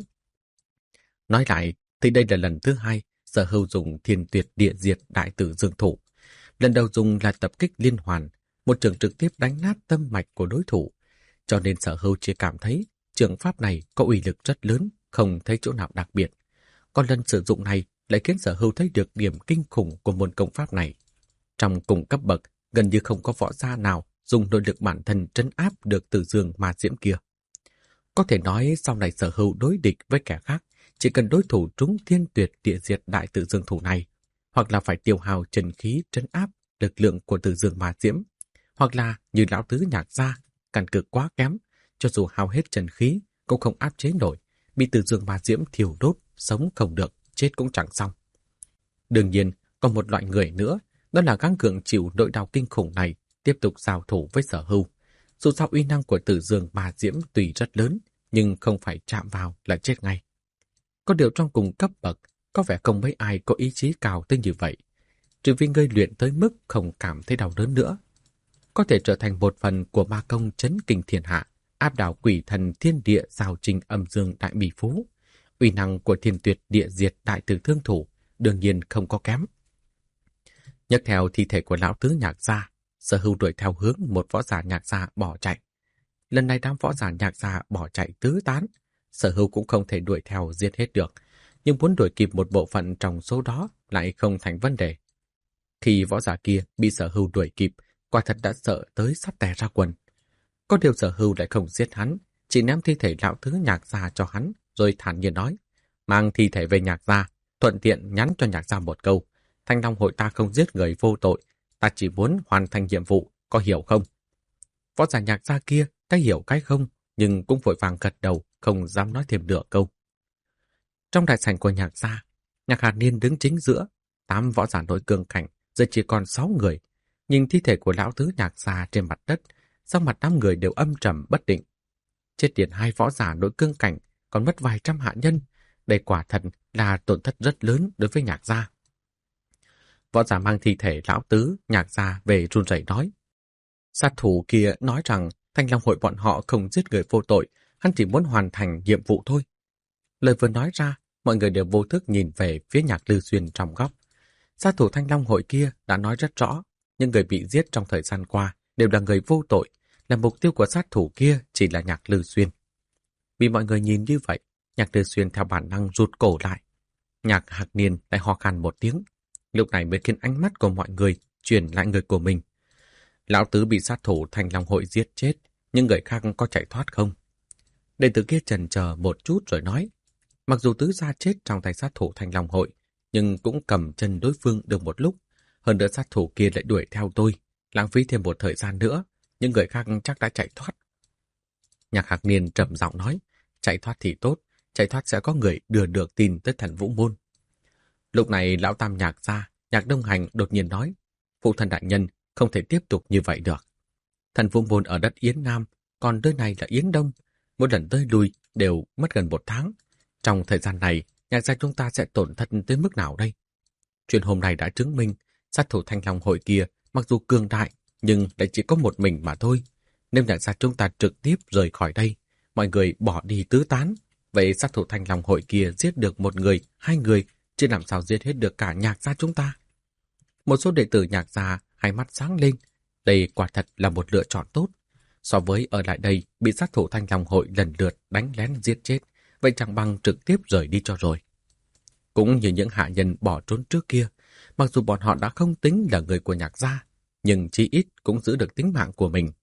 Nói lại thì đây là lần thứ hai Sở Hưu dùng thiên tuyệt địa diệt đại tử dương thủ. Lần đầu dùng là tập kích liên hoàn, một trường trực tiếp đánh nát tâm mạch của đối thủ, cho nên Sở Hưu chỉ cảm thấy trường pháp này có uy lực rất lớn, không thấy chỗ nào đặc biệt. Còn lần sử dụng này lại khiến Sở Hưu thấy được điểm kinh khủng của môn công pháp này. Trong cùng cấp bậc, gần như không có võ gia nào dùng nội lực bản thân trấn áp được Tử Dương Ma Diễm kia. Có thể nói sau này Sở Hưu đối địch với kẻ khác, chỉ cần đối thủ trúng thiên tuyệt địa diệt đại Tử Dương thủ này, hoặc là phải tiêu hao chân khí trấn áp lực lượng của Tử Dương Ma Diễm, hoặc là như lão tứ Nhạc gia, căn cực quá kém, cho dù hao hết chân khí cũng không áp chế nổi, bị Tử Dương Ma Diễm thiêu đốt, sống không được, chết cũng chẳng xong. Đương nhiên, còn một loại người nữa, đó là gắng gượng chịu nỗi đau kinh khủng này, tiếp tục giao thủ với Sở Hưu. Dù sao uy năng của Tử Dương Ma Diễm tuy rất lớn, nhưng không phải chạm vào là chết ngay. Có điều trong cùng cấp bậc, có vẻ không mấy ai có ý chí cao tới như vậy, trừ vì ngươi luyện tới mức không cảm thấy đau đớn nữa. Có thể trở thành một phần của ma công chấn kinh thiên hạ, áp đảo quỷ thần thiên địa giao trình âm dương đại bỉ phú. Uy năng của thiên tuyệt địa diệt đại tử thương thủ đương nhiên không có kém. Nhấc theo thi thể của lão tứ Nhạc gia, Sở Hưu đuổi theo hướng một võ giả Nhạc gia bỏ chạy. Lần này đám võ giả Nhạc gia bỏ chạy tứ tán, Sở Hưu cũng không thể đuổi theo giết hết được, nhưng muốn đuổi kịp một bộ phận trong số đó lại không thành vấn đề. Khi võ giả kia bị Sở Hưu đuổi kịp, quả thật đã sợ tới sắp tè ra quần. Có điều Sở Hưu lại không giết hắn, chỉ ném thi thể lão tứ Nhạc gia cho hắn, rồi thản nhiên nói, mang thi thể về Nhạc gia, thuận tiện nhắn cho Nhạc gia một câu, Thanh Long hội ta không giết người vô tội, ta chỉ muốn hoàn thành nhiệm vụ, có hiểu không? Võ giả Nhạc gia kia cái hiểu cái không, nhưng cũng vội vàng gật đầu, không dám nói thêm nửa câu. Trong đại sảnh của Nhạc gia, Nhạc Hàn Niên đứng chính giữa, 8 võ giả nội cương cảnh, giờ chỉ còn 6 người. Nhìn thi thể của lão tứ Nhạc gia trên mặt đất, sắc mặt 8 người đều âm trầm bất định. Chết tiệt 2 võ giả nội cương cảnh, còn mất vài trăm hạ nhân, đây quả thật là tổn thất rất lớn đối với Nhạc gia. Võ giả mang thi thể lão tứ Nhạc gia về run rẩy nói, sát thủ kia nói rằng Thanh Long hội bọn họ không giết người vô tội, hắn chỉ muốn hoàn thành nhiệm vụ thôi. Lời vừa nói ra, mọi người đều vô thức nhìn về phía Nhạc Lư Xuyên trong góc. Sát thủ Thanh Long hội kia đã nói rất rõ, những người bị giết trong thời gian qua đều là người vô tội, là mục tiêu của sát thủ kia chỉ là Nhạc Lư Xuyên. Vì mọi người nhìn như vậy, Nhạc Lư Xuyên theo bản năng rụt cổ lại. Nhạc Hạc Niên lại ho khan một tiếng, lúc này mới khiến ánh mắt của mọi người chuyển lại người của mình. Lão tứ bị sát thủ Thanh Long hội giết chết, nhưng người khác có chạy thoát không? Đệ tử kia chần chờ một chút rồi nói, mặc dù tứ gia chết trong tay sát thủ Thanh Long hội, nhưng cũng cầm chân đối phương được một lúc. Hơn nữa sát thủ kia lại đuổi theo tôi, lãng phí thêm một thời gian nữa, những người khác chắc đã chạy thoát. Nhạc Hạc Niên trầm giọng nói, chạy thoát thì tốt, chạy thoát sẽ có người đưa được tin tới Thần Vũ Môn. Lúc này lão tam Nhạc gia, Nhạc Đông Hành đột nhiên nói, phụ thân đại nhân không thể tiếp tục như vậy được. Thần Vũ Môn ở đất Yến Nam, còn nơi này là Yến Đông, mỗi lần tới lui đều mất gần 1 tháng. Trong thời gian này, Nhạc gia chúng ta sẽ tổn thất tới mức nào đây? Chuyện hôm nay đã chứng minh, sát thủ Thanh Long hội kia mặc dù cường đại, nhưng lại chỉ có một mình mà thôi. Nếu Nhạc gia chúng ta trực tiếp rời khỏi đây, mọi người bỏ đi tứ tán, vậy sát thủ Thanh Long hội kia giết được 1 người, 2 người, chứ làm sao giết hết được cả Nhạc gia chúng ta? Một số đệ tử Nhạc gia hai mắt sáng lên, đây quả thật là một lựa chọn tốt. So với ở lại đây bị sát thủ Thanh Long hội lần lượt đánh lén giết chết, vậy chẳng bằng trực tiếp rời đi cho rồi. Cũng như những hạ nhân bỏ trốn trước kia, mặc dù bọn họ đã không tính là người của Nhạc gia, nhưng chí ít cũng giữ được tính mạng của mình.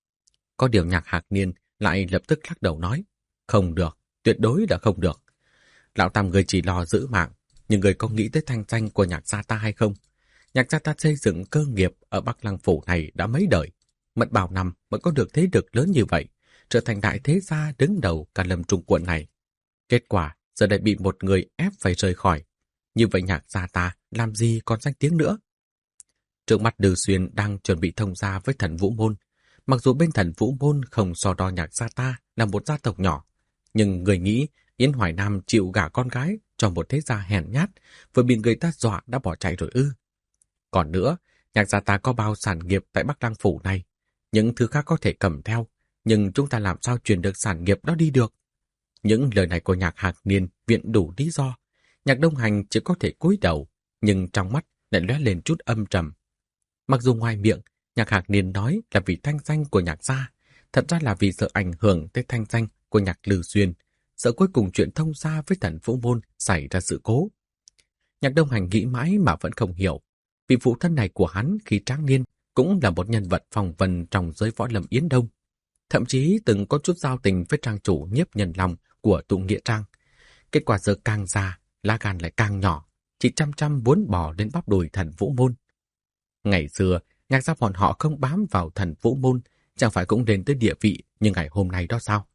Có điều Nhạc Hạc Niên lại lập tức lắc đầu nói, không được, tuyệt đối là không được. Lão tam người chỉ lo giữ mạng, nhưng người có nghĩ tới thanh danh của Nhạc gia ta hay không? Nhạc gia ta xây dựng cơ nghiệp ở Bắc Lăng Phủ này đã mấy đời, mất bao năm mới có được thế lực lớn như vậy, trở thành đại thế gia đứng đầu cả Lâm Trung quận này. Kết quả giờ lại bị một người ép phải rời khỏi. Như vậy Nhạc gia ta làm gì còn danh tiếng nữa? Trước mắt Lư Xuyên đang chuẩn bị thông gia với Thần Vũ Môn. Mặc dù bên Thần Vũ Môn không so đo Nhạc gia ta là một gia tộc nhỏ, nhưng người nghĩ Yến Hoài Nam chịu gả con gái cho một thế gia hèn nhát, vừa bị người ta dọa đã bỏ chạy rồi ư? Còn nữa, Nhạc gia ta có bao sản nghiệp tại Bắc Lăng Phủ này, những thứ khác có thể cầm theo, nhưng chúng ta làm sao truyền được sản nghiệp đó đi được? Những lời này của Nhạc Hạc Niên viện đủ lý do. Nhạc Đông Hành chỉ có thể cúi đầu, nhưng trong mắt lại lóe lên chút âm trầm. Mặc dù ngoài miệng, Nhạc Hạc Niên nói là vì thanh danh của Nhạc gia, thật ra là vì sợ ảnh hưởng tới thanh danh của Nhạc Lư Xuyên, sợ cuối cùng chuyện thông gia với Thần Vũ Môn xảy ra sự cố. Nhạc Đông Hành nghĩ mãi mà vẫn không hiểu, vì phụ thân này của hắn khi tráng niên cũng là một nhân vật phong vân trong giới võ lâm Yến Đông. Thậm chí từng có chút giao tình với trang chủ Nhiếp Nhân Long của tụ Nghĩa Trang. Kết quả giờ càng già, lá gan lại càng nhỏ, chỉ chăm muốn bỏ lên bắp đùi Thần Vũ Môn. Ngày xưa, Nhạc gia bọn họ không bám vào Thần Vũ Môn, chẳng phải cũng đến tới địa vị như ngày hôm nay đó sao?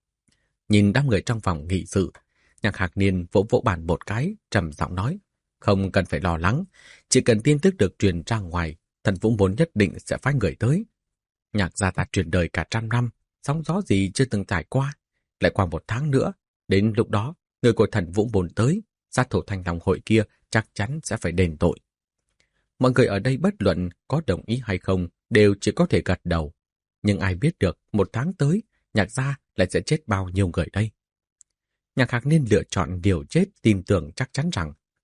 Nhìn đám người trong phòng nghị sự, Nhạc Hạc Niên vỗ vỗ bàn một cái, trầm giọng nói, không cần phải lo lắng, chỉ cần tin tức được truyền ra ngoài, Thần Vũ Môn nhất định sẽ phái người tới. Nhạc gia ta truyền đời cả 100 năm, sóng gió gì chưa từng trải qua, lại qua 1 tháng nữa, đến lúc đó, người của Thần Vũ Môn tới, sát thủ Thanh Long hội kia chắc chắn sẽ phải đền tội. Mọi người ở đây bất luận có đồng ý hay không đều chỉ có thể gật đầu. Nhưng ai biết được 1 tháng tới, Nhạc gia lại sẽ chết bao nhiêu người đây? Nhạc Hạc Niên lựa chọn điều chết tin tưởng chắc chắn rằng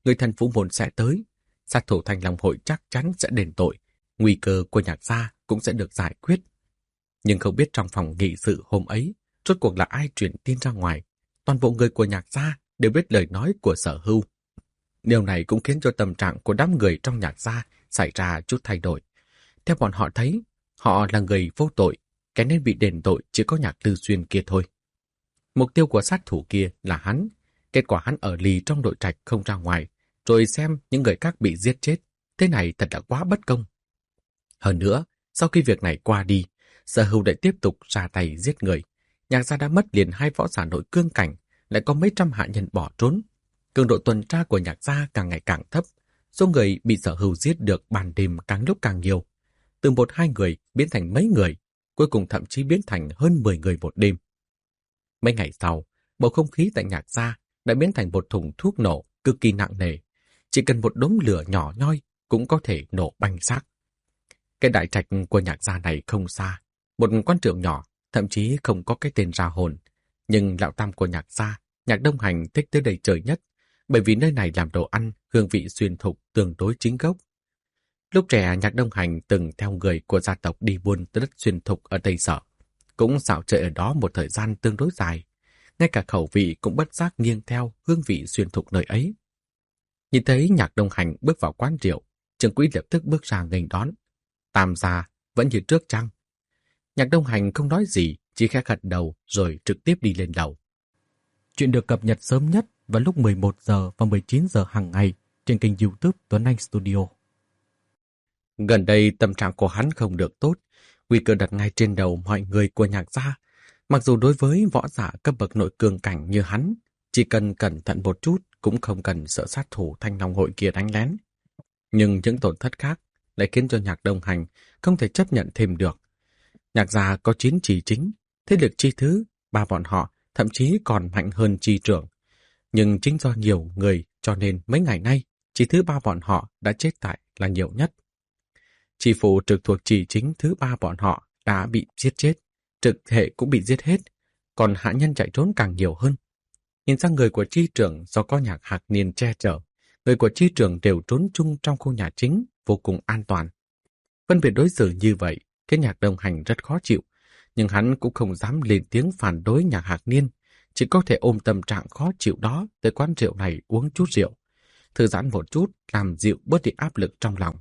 người thần Vũ Môn sẽ tới. Sát thủ Thanh Long Hội chắc chắn sẽ đền tội. Nguy cơ của Nhạc gia cũng sẽ được giải quyết. Nhưng không biết trong phòng nghị sự hôm ấy, rốt cuộc là ai truyền tin ra ngoài. Toàn bộ người của Nhạc gia đều biết lời nói của Sở Hưu. Điều này cũng khiến cho tâm trạng của đám người trong Nhạc gia xảy ra chút thay đổi. Theo bọn họ thấy, họ là người vô tội, cái nên bị đền tội chỉ có Nhạc Tư Xuyên kia thôi. Mục tiêu của sát thủ kia là hắn. Kết quả hắn ở lì trong đội trạch không ra ngoài, rồi xem những người khác bị giết chết. Thế này thật là quá bất công. Hơn nữa, sau khi việc này qua đi, Sở Hưu lại tiếp tục ra tay giết người. Nhạc gia đã mất liền 2 võ giả nội cương cảnh, lại có mấy trăm hạ nhân bỏ trốn. Cường độ tuần tra của Nhạc gia càng ngày càng thấp, số người bị Sở Hưu giết được ban đêm càng lúc càng nhiều. Từ 1-2 người biến thành mấy người, cuối cùng thậm chí biến thành hơn 10 người một đêm. Mấy ngày sau, bầu không khí tại Nhạc gia đã biến thành một thùng thuốc nổ cực kỳ nặng nề. Chỉ cần một đống lửa nhỏ nhoi cũng có thể nổ banh xác. Cái đại trạch của Nhạc gia này không xa, một quan trưởng nhỏ, thậm chí không có cái tên ra hồn. Nhưng lão tam của Nhạc gia, Nhạc Đông Hành thích tới đây trời nhất, bởi vì nơi này làm đồ ăn, hương vị xuyên thục tương đối chính gốc. Lúc trẻ, Nhạc Đông Hành từng theo người của gia tộc đi buôn tới đất xuyên thục ở Tây Sở, cũng dạo chơi ở đó một thời gian tương đối dài. Ngay cả khẩu vị cũng bất giác nghiêng theo hương vị xuyên thục nơi ấy. Nhìn thấy Nhạc Đông Hành bước vào quán rượu, trưởng quỹ lập tức bước ra nghênh đón. Tam gia vẫn như trước chăng? Nhạc Đông Hành không nói gì, chỉ khẽ gật đầu rồi trực tiếp đi lên lầu. Chuyện được cập nhật sớm nhất vào lúc 11 giờ và 19 giờ hàng ngày trên kênh YouTube Tuấn Anh Studio. Gần đây tâm trạng của hắn không được tốt, nguy cơ đặt ngay trên đầu mọi người của Nhạc gia. Mặc dù đối với võ giả cấp bậc nội cường cảnh như hắn, chỉ cần cẩn thận một chút cũng không cần sợ sát thủ Thanh Long Hội kia đánh lén. Nhưng những tổn thất khác lại khiến cho Nhạc Đông Hành không thể chấp nhận thêm được. Nhạc gia có 9 chỉ chính, thế lực chi thứ, 3 bọn họ thậm chí còn mạnh hơn chi trưởng. Nhưng chính do nhiều người cho nên mấy ngày nay, chỉ thứ 3 bọn họ đã chết tại là nhiều nhất. Chi phủ trực thuộc chỉ chính thứ 3 bọn họ đã bị giết chết, trực hệ cũng bị giết hết, còn hạ nhân chạy trốn càng nhiều hơn. Nhìn sang người của chi trưởng do có Nhạc Hạc Niên che chở, người của chi trưởng đều trốn chung trong khu nhà chính, vô cùng an toàn. Phân biệt đối xử như vậy khiến Nhạc Đông Hành rất khó chịu, nhưng hắn cũng không dám lên tiếng phản đối Nhạc Hạc Niên, chỉ có thể ôm tâm trạng khó chịu đó tới quán rượu này uống chút rượu, thư giãn một chút làm dịu bớt đi áp lực trong lòng.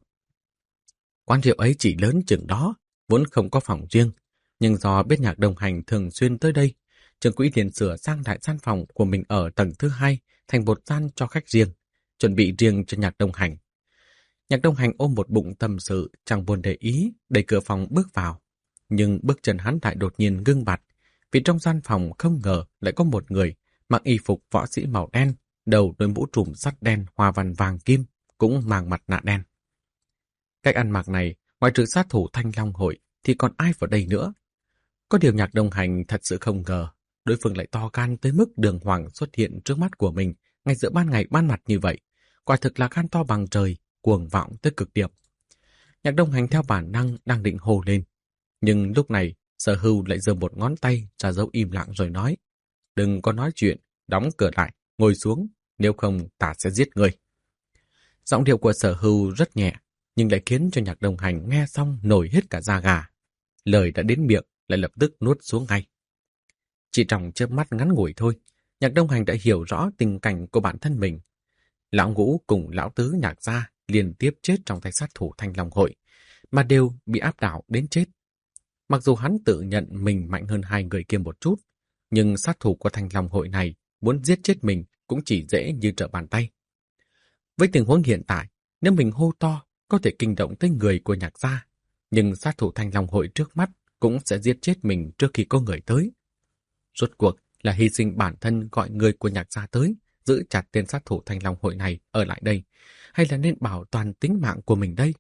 Quán rượu ấy chỉ lớn chừng đó, vốn không có phòng riêng, nhưng do biết Nhạc Đông Hành thường xuyên tới đây, trưởng quỹ liền sửa sang đại gian phòng của mình ở tầng thứ 2 thành một gian cho khách riêng, chuẩn bị riêng cho Nhạc Đông Hành. Nhạc Đông Hành ôm một bụng tâm sự, chẳng buồn để ý, đẩy cửa phòng bước vào. Nhưng bước chân hắn lại đột nhiên ngưng bặt, vì trong gian phòng không ngờ lại có một người mặc y phục võ sĩ màu đen, đầu đội mũ trùm sắt đen hoa văn vàng kim, cũng mang mặt nạ đen. Cách ăn mặc này, ngoài trừ sát thủ Thanh Long Hội thì còn ai vào đây nữa? Có điều Nhạc Đông Hành thật sự không ngờ, đối phương lại to gan tới mức đường hoàng xuất hiện trước mắt của mình, ngay giữa ban ngày ban mặt như vậy. Quả thực là gan to bằng trời, cuồng vọng tới cực điểm. Nhạc Đông Hành theo bản năng đang định hô lên. Nhưng lúc này, Sở Hưu lại giơ một ngón tay ra dấu im lặng rồi nói: "Đừng có nói chuyện, đóng cửa lại, ngồi xuống, nếu không ta sẽ giết người." Giọng điệu của Sở Hưu rất nhẹ, nhưng lại khiến cho Nhạc Đông Hành nghe xong nổi hết cả da gà. Lời đã đến miệng lại lập tức nuốt xuống ngay. Chỉ trong chớp mắt ngắn ngủi thôi, Nhạc Đông Hành đã hiểu rõ tình cảnh của bản thân mình. Lão Ngũ cùng Lão Tứ Nhạc gia liên tiếp chết trong tay sát thủ Thanh Long Hội, mà đều bị áp đảo đến chết. Mặc dù hắn tự nhận mình mạnh hơn 2 người kia một chút, nhưng sát thủ của Thanh Long Hội này muốn giết chết mình cũng chỉ dễ như trở bàn tay. Với tình huống hiện tại, nếu mình hô to có thể kinh động tới người của Nhạc gia, nhưng sát thủ Thanh Long Hội trước mắt cũng sẽ giết chết mình trước khi có người tới. Rốt cuộc là hy sinh bản thân gọi người của Nhạc gia tới, giữ chặt tên sát thủ Thanh Long Hội này ở lại đây, hay là nên bảo toàn tính mạng của mình đây?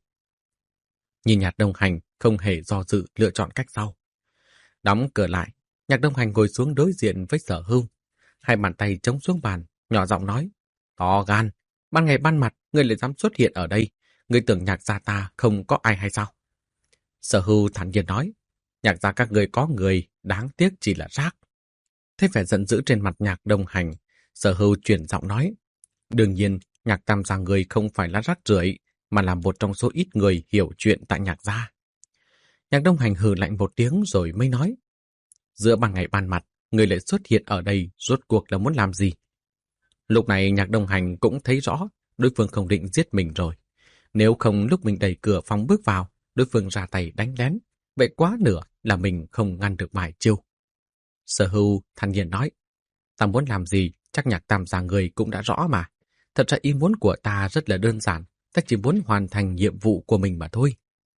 Nhìn Nhạc Đông Hành không hề do dự lựa chọn cách sau. Đóng cửa lại, Nhạc Đông Hành ngồi xuống đối diện với Sở Hưu, 2 bàn tay chống xuống bàn, nhỏ giọng nói: "To gan, ban ngày ban mặt ngươi lại dám xuất hiện ở đây, ngươi tưởng Nhạc gia ta không có ai hay sao?" Sở Hưu thản nhiên nói: "Nhạc gia các ngươi có người, đáng tiếc chỉ là rác." Thấy vẻ giận dữ trên mặt Nhạc Đông Hành, Sở Hưu chuyển giọng nói: "Đương nhiên Nhạc Tam gia người không phải là rác rưởi, mà là một trong số ít người hiểu chuyện tại Nhạc gia. Nhạc Đông Hành hừ lạnh một tiếng rồi mới nói. Giữa ban ngày ban mặt, người lại xuất hiện ở đây rốt cuộc là muốn làm gì? Lúc này Nhạc Đông Hành cũng thấy rõ đối phương không định giết mình rồi. Nếu không lúc mình đẩy cửa phòng bước vào, đối phương ra tay đánh lén. Vậy quá nửa là mình không ngăn được vài chiêu. Sở Hưu thản nhiên nói. Ta muốn làm gì, chắc Nhạc Tam gia người cũng đã rõ mà. Thật ra ý muốn của ta rất là đơn giản. Ta chỉ muốn hoàn thành nhiệm vụ của mình mà thôi.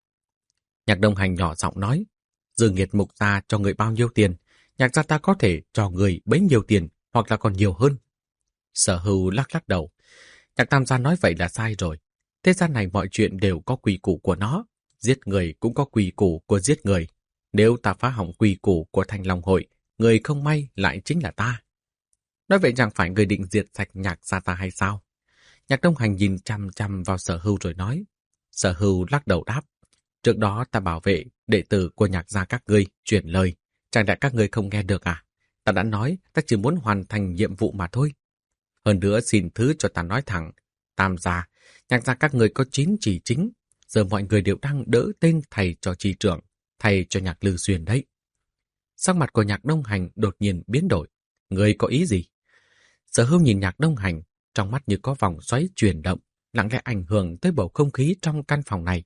Nhạc Đông Hành nhỏ giọng nói. Dương Nghiệt Mục gia cho người bao nhiêu tiền, Nhạc gia ta có thể cho người bấy nhiêu tiền, hoặc là còn nhiều hơn. Sở Hưu lắc lắc đầu. Nhạc Tam gia nói vậy là sai rồi. Thế gian này mọi chuyện đều có quy củ của nó. Giết người cũng có quy củ của giết người. Nếu ta phá hỏng quy củ của Thanh Long Hội, người không may lại chính là ta. Nói vậy chẳng phải người định diệt sạch Nhạc gia ta hay sao? Nhạc Đông Hành nhìn chăm chăm vào Sở Hưu rồi nói. Sở Hưu lắc đầu đáp. Trước đó ta bảo vệ đệ tử của Nhạc gia các ngươi truyền lời. Chẳng lẽ các ngươi không nghe được à? Ta đã nói ta chỉ muốn hoàn thành nhiệm vụ mà thôi. Hơn nữa xin thứ cho ta nói thẳng. Tam gia, Nhạc gia các ngươi có 9 chỉ chính. Giờ mọi người đều đang đỡ tên thầy cho chi trưởng, thầy cho Nhạc Lư Xuyên đấy. Sắc mặt của Nhạc Đông Hành đột nhiên biến đổi. Người có ý gì? Sở Hưu nhìn Nhạc Đông Hành, trong mắt như có vòng xoáy chuyển động, lặng lẽ ảnh hưởng tới bầu không khí trong căn phòng này.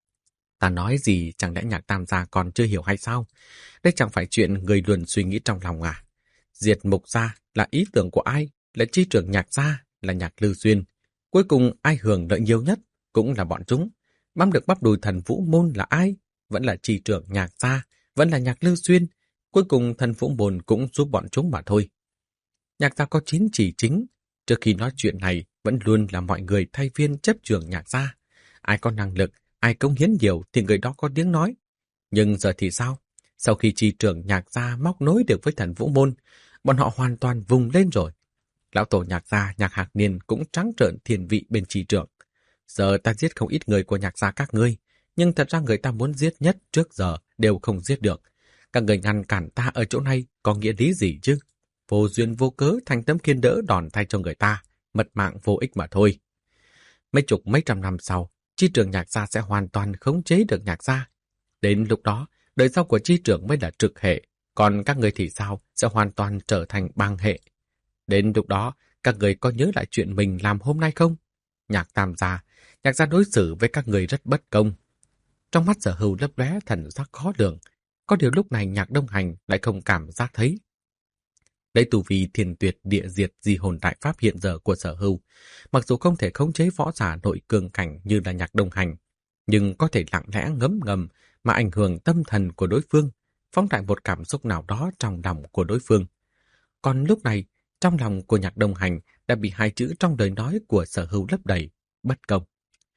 Ta nói gì chẳng lẽ Nhạc Tam gia còn chưa hiểu hay sao? Đây chẳng phải chuyện người luôn suy nghĩ trong lòng à? Diệt Mục gia là ý tưởng của ai? Là chi trưởng Nhạc gia, là Nhạc Lư Xuyên. Cuối cùng ai hưởng lợi nhiều nhất cũng là bọn chúng. Băm được bắp đùi Thần Vũ Môn là ai? Vẫn là chi trưởng Nhạc gia, vẫn là Nhạc Lư Xuyên. Cuối cùng Thần Vũ Môn cũng giúp bọn chúng mà thôi. Nhạc gia có 9 chỉ chính. Trước khi nói chuyện này vẫn luôn là mọi người thay viên chấp trưởng Nhạc gia. Ai có năng lực, ai cống hiến nhiều thì người đó có tiếng nói. Nhưng giờ thì sao? Sau khi chi trưởng Nhạc gia móc nối được với Thần Vũ Môn, bọn họ hoàn toàn vùng lên rồi. Lão tổ Nhạc gia, Nhạc Hạc Niên cũng trắng trợn thiền vị bên chi trưởng. Giờ ta giết không ít người của Nhạc gia các ngươi, nhưng thật ra người ta muốn giết nhất trước giờ đều không giết được. Các người ngăn cản ta ở chỗ này có nghĩa lý gì chứ? Vô duyên vô cớ thành tấm khiên đỡ đòn thay cho người ta, mật mạng vô ích mà thôi. Mấy chục mấy trăm năm sau, chi trưởng Nhạc gia sẽ hoàn toàn khống chế được Nhạc gia. Đến lúc đó, đời sau của chi trưởng mới là trực hệ, còn các người thì sao sẽ hoàn toàn trở thành bang hệ. Đến lúc đó, các người có nhớ lại chuyện mình làm hôm nay không? Nhạc Tam gia, Nhạc gia đối xử với các người rất bất công. Trong mắt Sở Hưu lấp lóe thần sắc khó lường, có điều lúc này Nhạc Đông Hành lại không cảm giác thấy. Lấy tu vi thiền tuyệt địa diệt di hồn đại pháp hiện giờ của Sở Hưu, mặc dù không thể khống chế võ giả nội cường cảnh như là Nhạc Đông Hành, nhưng có thể lặng lẽ ngấm ngầm mà ảnh hưởng tâm thần của đối phương, phóng đại một cảm xúc nào đó trong lòng của đối phương. Còn lúc này, trong lòng của Nhạc Đông Hành đã bị hai chữ trong lời nói của Sở Hưu lấp đầy, bất công.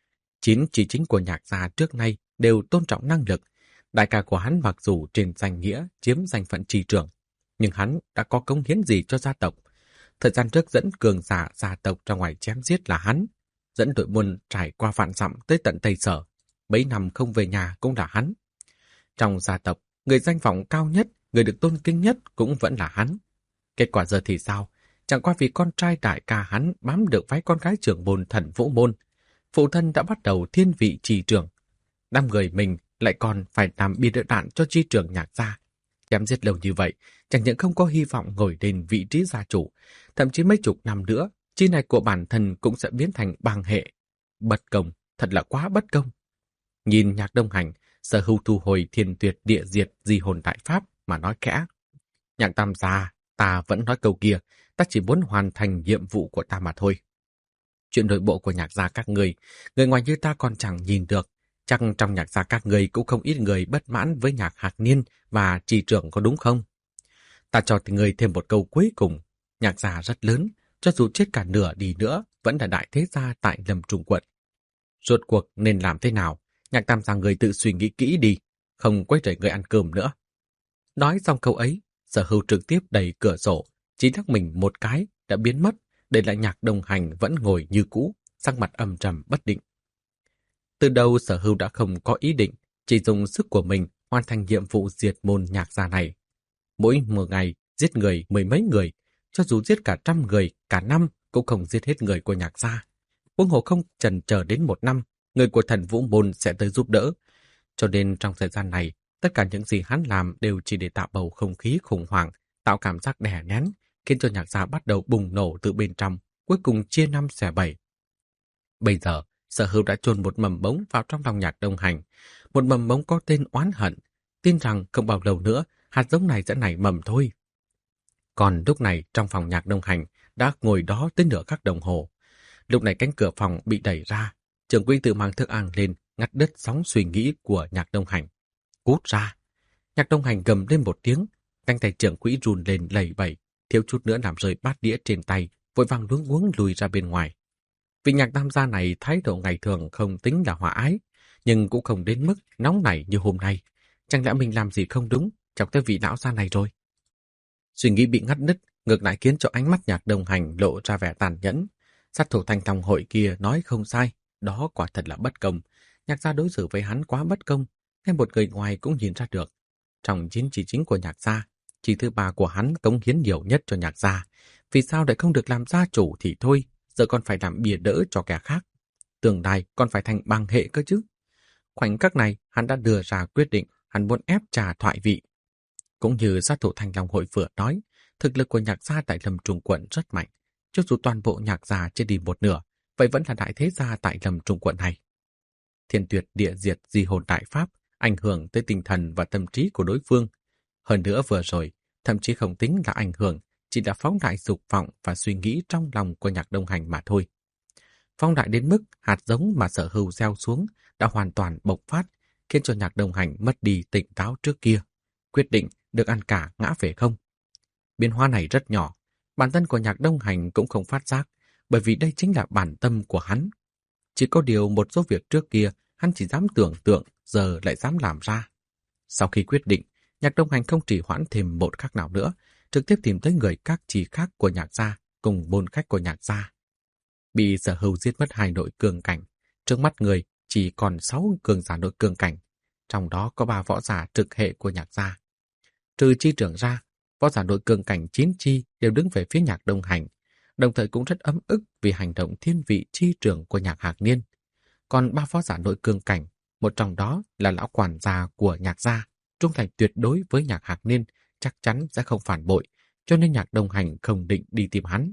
9 chỉ chính của Nhạc gia trước nay đều tôn trọng năng lực. Đại ca của hắn mặc dù trên danh nghĩa chiếm danh phận trì trưởng, nhưng hắn đã có cống hiến gì cho gia tộc. Thời gian trước dẫn cường giả gia tộc ra ngoài chém giết là hắn, dẫn đội buôn trải qua vạn dặm tới tận Tây Sở, mấy năm không về nhà cũng là hắn. Trong gia tộc, người danh vọng cao nhất, người được tôn kính nhất cũng vẫn là hắn. Kết quả giờ thì sao? Chẳng qua vì con trai đại ca hắn bám được váy con gái trưởng môn Thần Vũ Môn, phụ thân đã bắt đầu thiên vị trì trưởng. Năm người mình lại còn phải làm bia đỡ đạn cho chi trưởng Nhạc gia. Chém giết lâu như vậy, chẳng những không có hy vọng ngồi lên vị trí gia chủ, thậm chí mấy chục năm nữa, chi này của bản thân cũng sẽ biến thành bang hệ. Bất công, thật là quá bất công. Nhìn Nhạc Đông Hành, Sở Hưu thu hồi thiên tuyệt địa diệt di hồn đại pháp mà nói khẽ. Nhạc Tam gia, ta vẫn nói câu kia, ta chỉ muốn hoàn thành nhiệm vụ của ta mà thôi. Chuyện nội bộ của Nhạc gia các người ngoài như ta còn chẳng nhìn được. Chắc trong Nhạc gia các người cũng không ít người bất mãn với Nhạc Hạc Niên và trì trưởng có đúng không? Ta cho người thêm một câu cuối cùng. Nhạc gia rất lớn, cho dù chết cả nửa đi nữa, vẫn là đại thế gia tại Lâm Trung quận. Rốt cuộc nên làm thế nào? Nhạc Tam gia người tự suy nghĩ kỹ đi, không quấy rầy người ăn cơm nữa. Nói xong câu ấy, Sở Hưu trực tiếp đẩy cửa sổ, chỉ thắc mình một cái đã biến mất, để lại Nhạc Đông Hành vẫn ngồi như cũ, sắc mặt âm trầm bất định. Từ đầu Sở Hưu đã không có ý định, chỉ dùng sức của mình hoàn thành nhiệm vụ diệt môn Nhạc gia này. Mỗi một ngày giết người 10 mấy người, cho dù giết cả 100 người, cả năm cũng không giết hết người của Nhạc gia. Huống hồ không chần chờ đến 1 năm, người của Thần Vũ Môn sẽ tới giúp đỡ. Cho nên trong thời gian này, tất cả những gì hắn làm đều chỉ để tạo bầu không khí khủng hoảng, tạo cảm giác đè nén, khiến cho Nhạc gia bắt đầu bùng nổ từ bên trong, cuối cùng chia 5 xẻ 7. Bây giờ, Sở Hữu đã chôn một mầm mống vào trong lòng Nhạc Đông Hành, một mầm mống có tên oán hận, tin rằng không bao lâu nữa, hạt giống này sẽ nảy mầm thôi. Còn lúc này trong phòng Nhạc Đông Hành đã ngồi đó tới nửa khắc đồng hồ. Lúc này cánh cửa phòng bị đẩy ra, trưởng quỹ tự mang thức ăn lên, ngắt đứt sóng suy nghĩ của Nhạc Đông Hành. Cút ra! Nhạc Đông Hành gầm lên một tiếng, cánh tay trưởng quỹ run lên lẩy bẩy, thiếu chút nữa làm rơi bát đĩa trên tay, vội vàng luống cuống lùi ra bên ngoài. Vị Nhạc tam gia này thái độ ngày thường không tính là hòa ái, nhưng cũng không đến mức nóng nảy như hôm nay. Chẳng lẽ mình làm gì không đúng, chọc tới vị lão gia này rồi? Suy nghĩ bị ngắt đứt, ngược lại khiến cho ánh mắt Nhạc Đông Hành lộ ra vẻ tàn nhẫn. Sát thủ Thanh Long hội kia nói không sai, đó quả thật là bất công. Nhạc gia đối xử với hắn quá bất công, ngay một người ngoài cũng nhìn ra được. Trong 9 chỉ chính của Nhạc gia, chỉ thứ 3 của hắn cống hiến nhiều nhất cho Nhạc gia. Vì sao lại không được làm gia chủ thì thôi, giờ còn phải làm bìa đỡ cho kẻ khác. Tương lai còn phải thành bằng hệ cơ chứ. Khoảnh khắc này, hắn đã đưa ra quyết định, hắn muốn ép trà thoại vị. Cũng như sát thủ Thanh Long hội vừa nói, thực lực của Nhạc gia tại Lâm Trung quận rất mạnh. Cho dù toàn bộ Nhạc gia chết đi một nửa, vậy vẫn là đại thế gia tại Lâm Trung quận này. Thiên tuyệt địa diệt di hồn đại pháp, ảnh hưởng tới tinh thần và tâm trí của đối phương. Hơn nữa vừa rồi, thậm chí không tính là ảnh hưởng, chỉ là phóng đại dục vọng và suy nghĩ trong lòng của Nhạc Đông Hành mà thôi. Phóng đại đến mức hạt giống mà Sở Hữu gieo xuống đã hoàn toàn bộc phát, khiến cho Nhạc Đông Hành mất đi tỉnh táo trước kia, quyết định được ăn cả ngã về không. Biến hóa này rất nhỏ, bản thân của Nhạc Đông Hành cũng không phát giác, bởi vì đây chính là bản tâm của hắn. Chỉ có điều một số việc trước kia hắn chỉ dám tưởng tượng, giờ lại dám làm ra. Sau khi quyết định, Nhạc Đông Hành không trì hoãn thêm một khắc nào nữa, trực tiếp tìm tới người các chỉ khác của Nhạc gia cùng môn khách của Nhạc gia. Bị Sở Hữu giết mất 2 nội cường cảnh, trước mắt người chỉ còn 6 cường giả nội cường cảnh, trong đó có 3 võ giả trực hệ của Nhạc gia. Trừ chi trưởng ra, võ giả nội cường cảnh 9 chi đều đứng về phía Nhạc Đông Hành, đồng thời cũng rất ấm ức vì hành động thiên vị chi trưởng của Nhạc Hạc Niên. Còn 3 võ giả nội cường cảnh, một trong đó là lão quản gia của Nhạc gia, trung thành tuyệt đối với Nhạc Hạc Niên, chắc chắn sẽ không phản bội, cho nên Nhạc Đông Hành không định đi tìm hắn.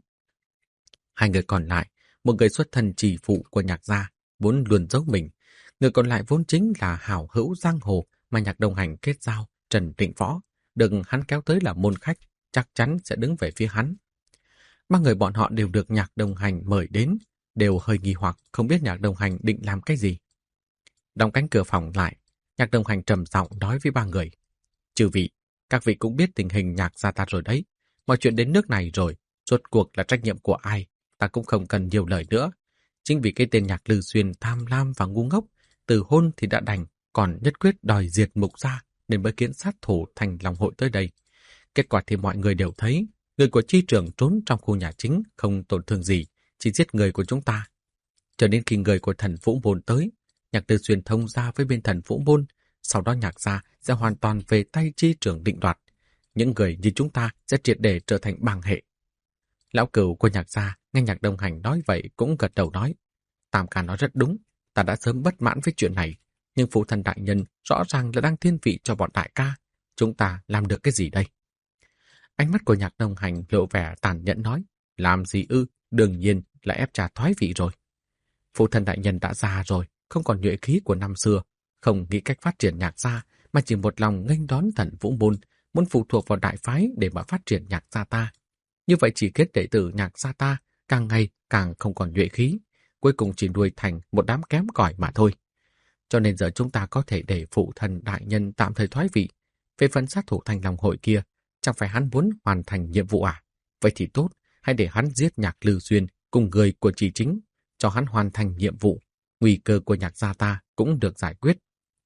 2 người còn lại, một người xuất thân chỉ phụ của Nhạc gia, vốn luôn giấu mình, người còn lại vốn chính là hảo hữu giang hồ mà Nhạc Đông Hành kết giao, Trần Trịnh Võ, được hắn kéo tới là môn khách, chắc chắn sẽ đứng về phía hắn. 3 người bọn họ đều được Nhạc Đông Hành mời đến, đều hơi nghi hoặc không biết Nhạc Đông Hành định làm cái gì. Đóng cánh cửa phòng lại, Nhạc Đông Hành trầm giọng nói với 3 người: "Chư vị, các vị cũng biết tình hình Nhạc gia ta rồi đấy. Mọi chuyện đến nước này rồi, rốt cuộc là trách nhiệm của ai, ta cũng không cần nhiều lời nữa. Chính vì cái tên Nhạc Lư Xuyên tham lam và ngu ngốc, từ hôn thì đã đành, còn nhất quyết đòi diệt mục gia, nên mới kiến sát thủ Thành Long hội tới đây. Kết quả thì mọi người đều thấy, người của chi trưởng trốn trong khu nhà chính không tổn thương gì, chỉ giết người của chúng ta. Cho đến khi người của Thần Vũ Môn tới, Nhạc Tư Xuyên thông ra với bên Thần Vũ Môn, sau đó Nhạc gia sẽ hoàn toàn về tay chi trưởng định đoạt. Những người như chúng ta sẽ triệt để trở thành bang hệ." Lão cửu của Nhạc gia nghe Nhạc Đông Hành nói vậy cũng gật đầu nói: "Tam ca nói rất đúng, ta đã sớm bất mãn với chuyện này, nhưng phụ thần đại nhân rõ ràng là đang thiên vị cho bọn đại ca, chúng ta làm được cái gì đây?" Ánh mắt của Nhạc Đông Hành lộ vẻ tàn nhẫn nói: "Làm gì ư, đương nhiên là ép trà thoái vị rồi. Phụ thần đại nhân đã già rồi, không còn nhuệ khí của năm xưa, không nghĩ cách phát triển Nhạc gia, mà chỉ một lòng nghênh đón Thần Vũ Môn, muốn phụ thuộc vào đại phái để mà phát triển Nhạc gia ta. Như vậy chỉ kết đệ tử Nhạc gia ta càng ngày càng không còn nhuệ khí, cuối cùng chỉ nuôi thành một đám kém cỏi mà thôi. Cho nên giờ chúng ta có thể để phụ thần đại nhân tạm thời thoái vị. Về phần sát thủ Thành Long hội kia, chẳng phải hắn muốn hoàn thành nhiệm vụ à? Vậy thì tốt, hãy để hắn giết Nhạc Lư Xuyên cùng người của Chỉ Chính, cho hắn hoàn thành nhiệm vụ. Nguy cơ của Nhạc gia ta cũng được giải quyết."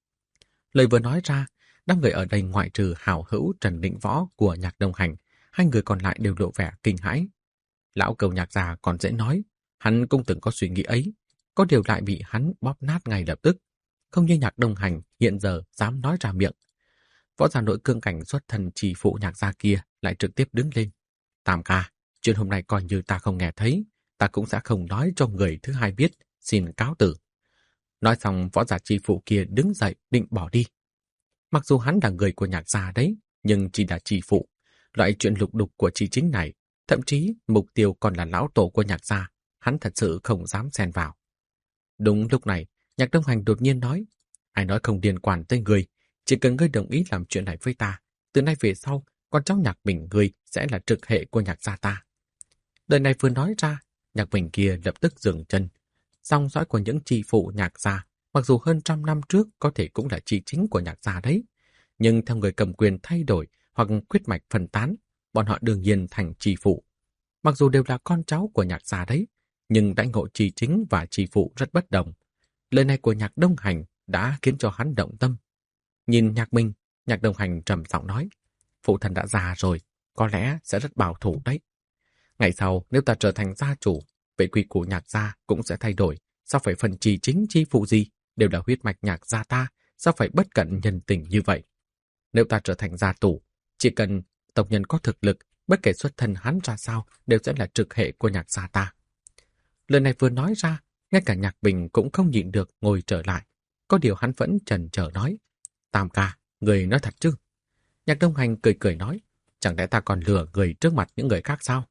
Lời vừa nói ra, đám người ở đây ngoại trừ hảo hữu Trần Định Võ của Nhạc Đông Hành, 2 người còn lại đều lộ vẻ kinh hãi. Lão cẩu Nhạc gia còn dễ nói, hắn cũng từng có suy nghĩ ấy, có điều lại bị hắn bóp nát ngay lập tức, không như Nhạc Đông Hành hiện giờ dám nói ra miệng. Võ giả nội cương cảnh xuất thân chỉ phụ Nhạc gia kia lại trực tiếp đứng lên: "Tam ca, chuyện hôm nay coi như ta không nghe thấy, ta cũng sẽ không nói cho người thứ hai biết, xin cáo từ. Nói xong, võ giả chi phụ kia đứng dậy định bỏ đi. Mặc dù hắn là người của Nhạc gia đấy, nhưng chỉ là chi phụ. Loại chuyện lục đục của chi chính này, thậm chí mục tiêu còn là lão tổ của Nhạc gia, hắn thật sự không dám xen vào. Đúng lúc này, Nhạc Đông Hành đột nhiên nói, ai nói không liên quan tới người, chỉ cần ngươi đồng ý làm chuyện này với ta, từ nay về sau, con cháu Nhạc Bình ngươi sẽ là trực hệ của Nhạc gia ta. Lời này vừa nói ra, Nhạc Bình kia lập tức dừng chân. Dòng dõi của những chi phụ Nhạc gia, mặc dù hơn 100 năm trước có thể cũng là chi chính của Nhạc gia đấy, nhưng theo người cầm quyền thay đổi hoặc quyết mạch phân tán, bọn họ đương nhiên thành chi phụ. Mặc dù đều là con cháu của Nhạc gia đấy, nhưng đãi ngộ chi chính và chi phụ rất bất đồng. Lời này của Nhạc Đông Hành đã khiến cho hắn động tâm. Nhìn Nhạc Minh, Nhạc Đông Hành trầm giọng nói, phụ thân đã già rồi, có lẽ sẽ rất bảo thủ đấy. Ngày sau, nếu ta trở thành gia chủ, vậy quy củ Nhạc gia cũng sẽ thay đổi. Sao phải phần chi chính chi phụ gì? Đều là huyết mạch Nhạc gia ta, sao phải bất cẩn nhân tình như vậy? Nếu ta trở thành gia chủ, chỉ cần tộc nhân có thực lực, bất kể xuất thân hắn ra sao, đều sẽ là trực hệ của Nhạc gia ta. Lời này vừa nói ra, ngay cả Nhạc Bình cũng không nhịn được ngồi trở lại. Có điều hắn vẫn chần chờ nói, Tam ca, người nói thật chứ? Nhạc Đông Hành cười cười nói, chẳng lẽ ta còn lừa người trước mặt những người khác sao?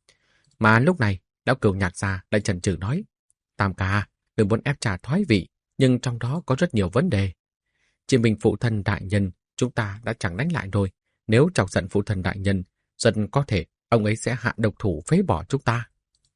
Mà lúc này, lão cửu Nhạc gia lại chần chừ nói, Tam ca, đừng muốn ép trà thoái vị, nhưng trong đó có rất nhiều vấn đề. Chỉ mình phụ thân đại nhân, chúng ta đã chẳng đánh lại rồi. Nếu chọc giận phụ thân đại nhân, dần có thể ông ấy sẽ hạ độc thủ phế bỏ chúng ta.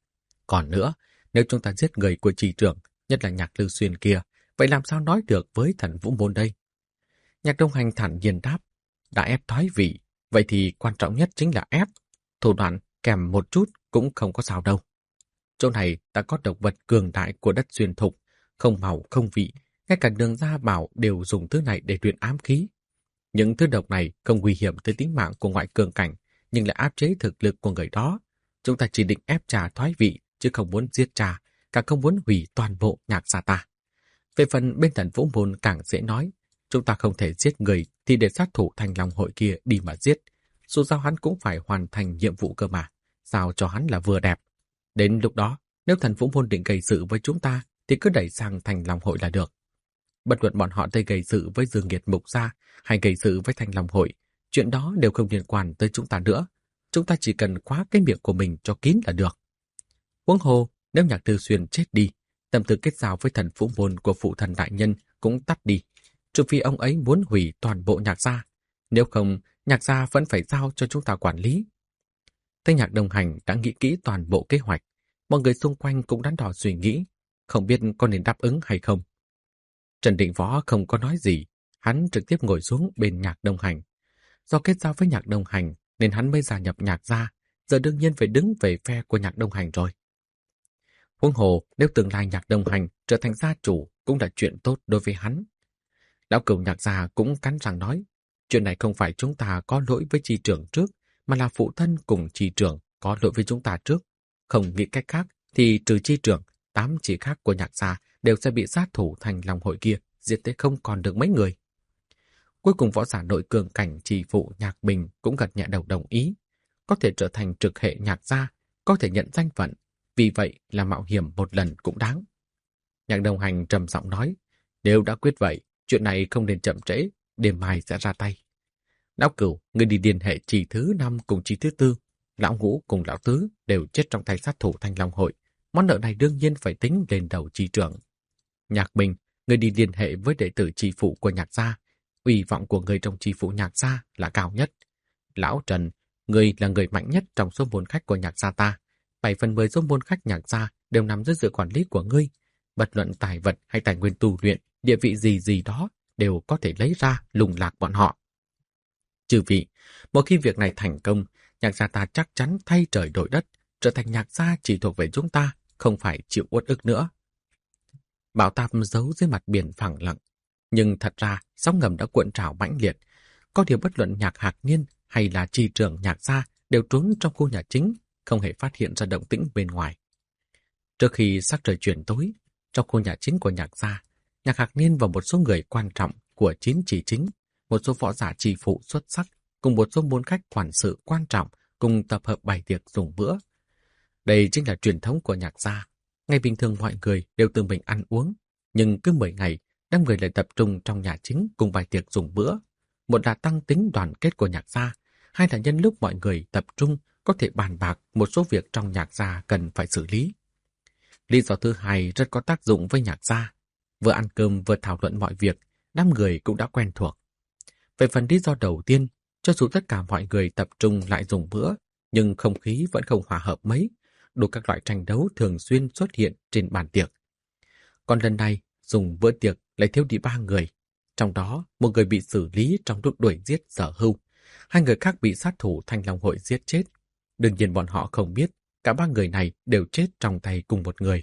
Còn nữa, nếu chúng ta giết người của trì trưởng, nhất là Nhạc Lư Xuyên kia, vậy làm sao nói được với Thần Vũ Môn đây? Nhạc Đông Hành thản nhiên đáp, đã ép thoái vị, vậy thì quan trọng nhất chính là ép. Thủ đoạn kèm một chút cũng không có sao đâu. Chỗ này đã có độc vật cường đại của đất xuyên thục, không màu không vị, ngay cả Đường Gia Bảo đều dùng thứ này để luyện ám khí. Những thứ độc này không nguy hiểm tới tính mạng của ngoại cường cảnh, nhưng lại áp chế thực lực của người đó. Chúng ta chỉ định ép trà thoái vị, chứ không muốn giết trà, càng không muốn hủy toàn bộ Nhạc gia ta. Về phần bên Thần Vũ Môn càng dễ nói, chúng ta không thể giết người thì để sát thủ Thành Long hội kia đi mà giết. Dù sao hắn cũng phải hoàn thành nhiệm vụ cơ mà, sao cho hắn là vừa đẹp. Đến lúc đó, nếu Thần Vũ Môn định gây sự với chúng ta, thì cứ đẩy sang Thành Long hội là được. Bất luận bọn họ tới gây sự với Dương Nghiệt Mục gia hay gây sự với Thành Long hội, chuyện đó đều không liên quan tới chúng ta nữa. Chúng ta chỉ cần khóa cái miệng của mình cho kín là được. Huống hồ, nếu Nhạc Tư Xuyên chết đi, tâm tư kết giao với Thần Vũ Môn của phụ thần đại nhân cũng tắt đi, trừ phi ông ấy muốn hủy toàn bộ Nhạc gia. Nếu không, Nhạc gia vẫn phải giao cho chúng ta quản lý. Thế Nhạc Đông Hành đã nghĩ kỹ toàn bộ kế hoạch. Mọi người xung quanh cũng đắn đo suy nghĩ, không biết có nên đáp ứng hay không. Trần Định Võ không có nói gì, hắn trực tiếp ngồi xuống bên Nhạc Đông Hành. Do kết giao với Nhạc Đông Hành nên hắn mới gia nhập Nhạc gia, giờ đương nhiên phải đứng về phe của Nhạc Đông Hành rồi. Huống hồ, nếu tương lai Nhạc Đông Hành trở thành gia chủ cũng là chuyện tốt đối với hắn. Lão cửu Nhạc gia cũng cắn răng nói, chuyện này không phải chúng ta có lỗi với chi trưởng trước, mà là phụ thân cùng chi trưởng có lỗi với chúng ta trước. Không nghĩ cách khác thì trừ chi trưởng, 8 chi khác của Nhạc gia đều sẽ bị sát thủ Thành Long hội kia giết tới không còn được mấy người. Cuối cùng võ giả nội cường cảnh chi phụ Nhạc Bình cũng gật nhẹ đầu đồng ý, có thể trở thành trực hệ Nhạc gia, có thể nhận danh phận, vì vậy là mạo hiểm một lần cũng đáng. Nhạc Đông Hành trầm giọng nói, nếu đã quyết vậy, chuyện này không nên chậm trễ, đêm mai sẽ ra tay. Lão Cửu, người đi liên hệ chi thứ 5 cùng chi thứ 4, lão Ngũ cùng lão Tứ đều chết trong tay sát thủ Thanh Long hội. Món nợ này đương nhiên phải tính lên đầu chi trưởng. Nhạc Bình, người đi liên hệ với đệ tử chi phụ của Nhạc gia. Uy vọng của người trong chi phụ Nhạc gia là cao nhất. Lão Trần, người là người mạnh nhất trong số môn khách của Nhạc gia ta. 7/10 số môn khách Nhạc gia đều nằm dưới sự quản lý của ngươi. Bất luận tài vật hay tài nguyên tu luyện, địa vị gì gì đó đều có thể lấy ra lùng lạc bọn họ. Chư vị, một khi việc này thành công, Nhạc gia ta chắc chắn thay trời đổi đất, trở thành Nhạc gia chỉ thuộc về chúng ta, không phải chịu uất ức nữa. Bảo Táp giấu dưới mặt biển phẳng lặng, nhưng thật ra sóng ngầm đã cuộn trào mãnh liệt. Có điều bất luận Nhạc Hạc Niên hay là chi trưởng Nhạc gia đều trốn trong khu nhà chính, không hề phát hiện ra động tĩnh bên ngoài. Trước khi sắc trời chuyển tối, trong khu nhà chính của Nhạc gia, Nhạc Hạc Niên và một số người quan trọng của Chín Chỉ Chính, một số võ giả chỉ phụ xuất sắc cùng một số môn khách quản sự quan trọng cùng tập hợp bày tiệc dùng bữa. Đây chính là truyền thống của nhạc gia. Ngày bình thường mọi người đều tự mình ăn uống, nhưng cứ 10 ngày, đám người lại tập trung trong nhà chính cùng bài tiệc dùng bữa. Một là tăng tính đoàn kết của nhạc gia, hai là nhân lúc mọi người tập trung có thể bàn bạc một số việc trong nhạc gia cần phải xử lý. Lý do thứ hai rất có tác dụng với nhạc gia. Vừa ăn cơm vừa thảo luận mọi việc, đám người cũng đã quen thuộc. Về phần lý do đầu tiên, cho dù tất cả mọi người tập trung lại dùng bữa, nhưng không khí vẫn không hòa hợp mấy, đủ các loại tranh đấu thường xuyên xuất hiện trên bàn tiệc. Còn lần này, dùng bữa tiệc lại thiếu đi 3 người. Trong đó, một người bị xử lý trong lúc đuổi giết Sở Hưu, 2 người khác bị sát thủ Thanh Long Hội giết chết. Đương nhiên bọn họ không biết, cả 3 người này đều chết trong tay cùng một người.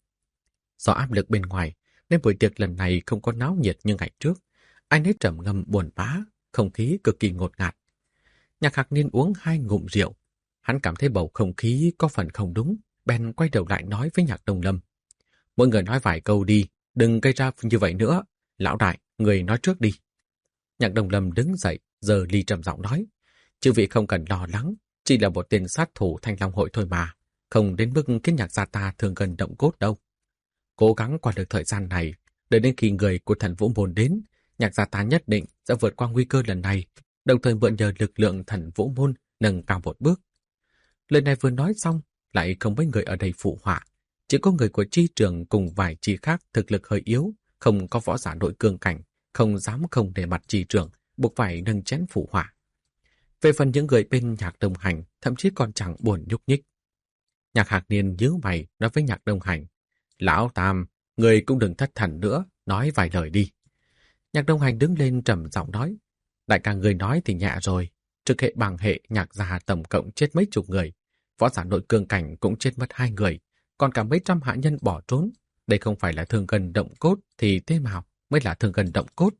Do áp lực bên ngoài, nên buổi tiệc lần này không có náo nhiệt như ngày trước. Ai nấy trầm ngâm buồn bã, không khí cực kỳ ngột ngạt. Nhạc Hạc Niên uống 2 ngụm rượu. Hắn cảm thấy bầu không khí có phần không đúng, bèn quay đầu lại nói với Nhạc Đông Lâm. Mỗi người nói vài câu đi, đừng gây ra như vậy nữa. Lão đại, người nói trước đi. Nhạc Đông Lâm đứng dậy, giơ ly trầm giọng nói. Chư vị không cần lo lắng, chỉ là một tên sát thủ Thanh Long Hội thôi mà. Không đến mức khiến nhạc gia ta thường gần động cốt đâu. Cố gắng qua được thời gian này, đợi đến khi người của Thần Vũ Môn đến, nhạc gia ta nhất định sẽ vượt qua nguy cơ lần này, đồng thời mượn nhờ lực lượng Thần Vũ Môn nâng cao một bước. Lời này vừa nói xong, lại không mấy người ở đây phụ họa. Chỉ có người của chi trường cùng vài chi khác thực lực hơi yếu, không có võ giả nội cương cảnh, không dám không để mặt chi trường, buộc phải nâng chén phụ họa. Về phần những người bên Nhạc Đồng Hành, thậm chí còn chẳng buồn nhúc nhích. Nhạc Hạc Niên nhíu mày nói với Nhạc Đồng Hành. Lão Tam, người cũng đừng thất thần nữa, nói vài lời đi. Nhạc Đông Hành đứng lên trầm giọng nói. Đại ca người nói thì nhẹ rồi. Trực hệ bằng hệ nhạc gia tổng cộng chết mấy chục người. Võ giả nội cương cảnh cũng chết mất 2 người. Còn cả mấy trăm hạ nhân bỏ trốn. Đây không phải là thương gần động cốt thì thế nào mới là thương gần động cốt.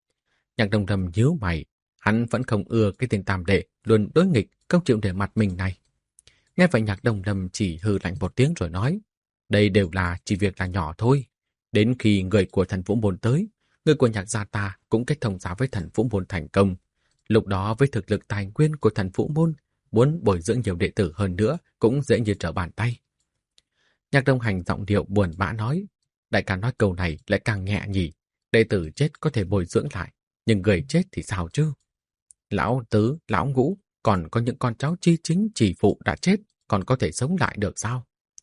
Nhạc Đông Lâm nhíu mày. Hắn vẫn không ưa cái tên Tam Đệ luôn đối nghịch, không chịu để mặt mình này. Nghe vậy Nhạc Đông Lâm chỉ hừ lạnh một tiếng rồi nói. Đây đều là chỉ việc là nhỏ thôi. Đến khi người của Thần Vũ Môn tới, người của nhạc gia ta cũng kết thông giá với Thần Vũ Môn thành công. Lúc đó với thực lực tài nguyên của Thần Vũ Môn, muốn bồi dưỡng nhiều đệ tử hơn nữa cũng dễ như trở bàn tay. Nhạc Đông Hành giọng điệu buồn bã nói. Đại ca nói câu này lại càng nhẹ nhỉ. Đệ tử chết có thể bồi dưỡng lại, nhưng người chết thì sao chứ? Lão Tứ, Lão Ngũ, còn có những con cháu chi chính chỉ phụ đã chết, còn có thể sống lại được sao?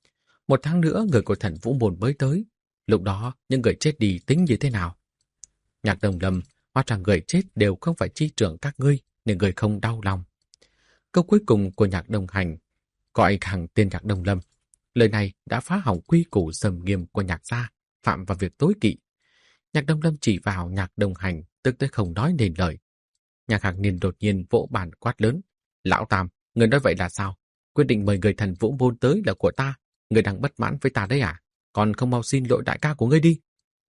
1 tháng nữa người của Thần Vũ Môn mới tới. Lúc đó những người chết đi tính như thế nào? Nhạc Đông Lâm, hóa ra người chết đều không phải chi trưởng các ngươi, nên người không đau lòng. Câu cuối cùng của Nhạc Đông Hành gọi hàng tên Nhạc Đông Lâm. Lời này đã phá hỏng quy củ sầm nghiêm của nhạc gia, phạm vào việc tối kỵ. Nhạc Đông Lâm chỉ vào Nhạc Đông Hành, tức tới không nói nên lời. Nhạc Hạc Niên đột nhiên vỗ bàn quát lớn. Lão Tam, người nói vậy là sao? Quyết định mời người Thần Vũ Môn tới là của ta. Người đang bất mãn với ta đấy à? Còn không mau xin lỗi đại ca của ngươi đi.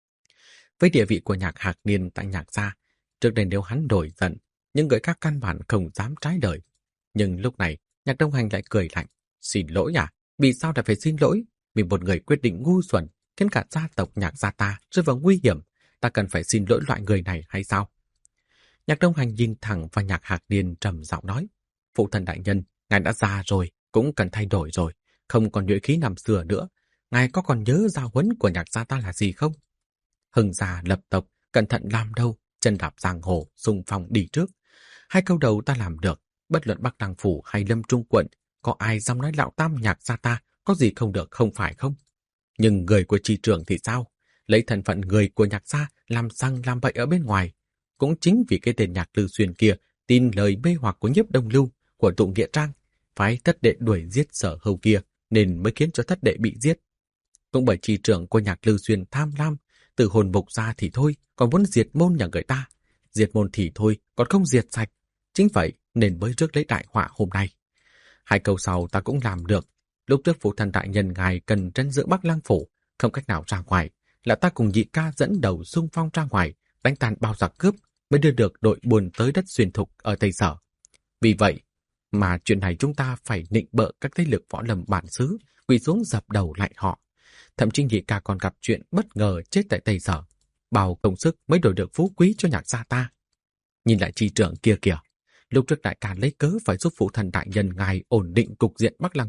Với địa vị của Nhạc Hạc Niên tại nhạc gia, trước đây nếu hắn nổi giận, những người khác căn bản không dám trái lời. Nhưng lúc này, Nhạc Đông Hành lại cười lạnh. Xin lỗi à? Vì sao lại phải xin lỗi? Vì một người quyết định ngu xuẩn, khiến cả gia tộc nhạc gia ta rơi vào nguy hiểm. Ta cần phải xin lỗi loại người này hay sao? Nhạc Đông Hành nhìn thẳng vào Nhạc Hạc Niên trầm giọng nói. Phụ thân đại nhân, ngài đã già rồi, cũng cần thay đổi rồi. Không còn nhuệ khí năm xưa nữa. Ngài có còn nhớ giáo huấn của nhạc gia ta là gì không? Hưng gia lập tộc, cẩn thận làm đâu, chân đạp giang hồ, xung phong đi trước. 2 câu đầu ta làm được, bất luận Bắc Đăng Phủ hay Lâm Trung Quận, có ai dám nói lão tam nhạc gia ta có gì không được không phải không? Nhưng người của tri trưởng thì sao? Lấy thân phận người của nhạc gia làm xăng làm bậy ở bên ngoài. Cũng chính vì cái tên Nhạc Lư Xuyên kia tin lời mê hoặc của Nhiếp Đông Lưu, của Tụ Nghĩa Trang, phái thất đệ đuổi giết Sở Hưu kia, nên mới khiến cho thất đệ bị giết. Cũng bởi tri trưởng của Nhạc Lư Xuyên tham lam, từ hồn mục ra thì thôi, còn muốn diệt môn nhà người ta. Diệt môn thì thôi, còn không diệt sạch. Chính vậy nên mới rước lấy đại họa hôm nay. 2 câu sau ta cũng làm được. Lúc trước phụ thân đại nhân ngài cần trấn giữ Bắc Lang Phủ, không cách nào ra ngoài, là ta cùng nhị ca dẫn đầu xung phong ra ngoài, đánh tàn bao giặc cướp, mới đưa được đội buôn tới đất Xuyên Thục ở Tây Sở. Vì vậy mà chuyện này chúng ta phải nịnh bợ các thế lực võ lâm bản xứ, quỳ xuống dập đầu lại họ. Thậm chí nhị ca còn gặp chuyện bất ngờ chết tại Tây Sở. Bao công sức mới đổi được phú quý cho nhạc gia ta. Nhìn lại tri trưởng kia kìa. Lúc trước đại ca lấy cớ phải giúp phụ thần đại nhân ngài ổn định cục diện Bắc Lang Phủ,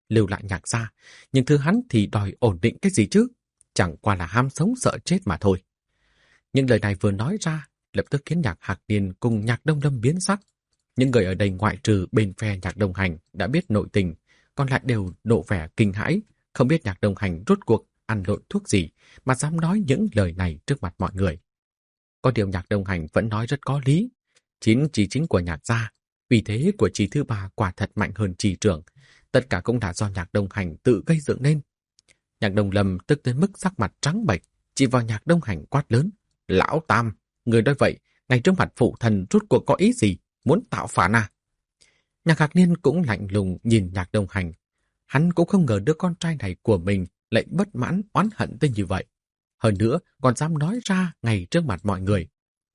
lưu lại Nhạc gia, nhưng thứ hắn thì đòi ổn định cái gì chứ? Chẳng qua là ham sống sợ chết mà thôi. Những lời này vừa nói ra, lập tức khiến Nhạc Hạc Niên cùng Nhạc Đông Lâm biến sắc. Những người ở đây ngoại trừ bên phe Nhạc Đông Hành đã biết nội tình, còn lại đều lộ vẻ kinh hãi, không biết Nhạc Đông Hành rốt cuộc ăn lộn thuốc gì mà dám nói những lời này trước mặt mọi người. Có điều Nhạc Đông Hành vẫn nói rất có lý. Chỉ chính của Nhạc gia, uy thế của Trì thứ ba quả thật mạnh hơn Trì trưởng. Tất cả cũng là do Nhạc Đông Hành tự gây dựng nên. Nhạc Đông Lâm tức tới mức sắc mặt trắng bệch, chỉ vào Nhạc Đông Hành quát lớn: Lão Tam, người nói vậy, ngay trước mặt phụ thần rốt cuộc có ý gì, muốn tạo phản à? Nhạc Hạc Niên cũng lạnh lùng nhìn Nhạc Đông Hành. Hắn cũng không ngờ đứa con trai này của mình lại bất mãn oán hận tới như vậy. Hơn nữa còn dám nói ra ngay trước mặt mọi người.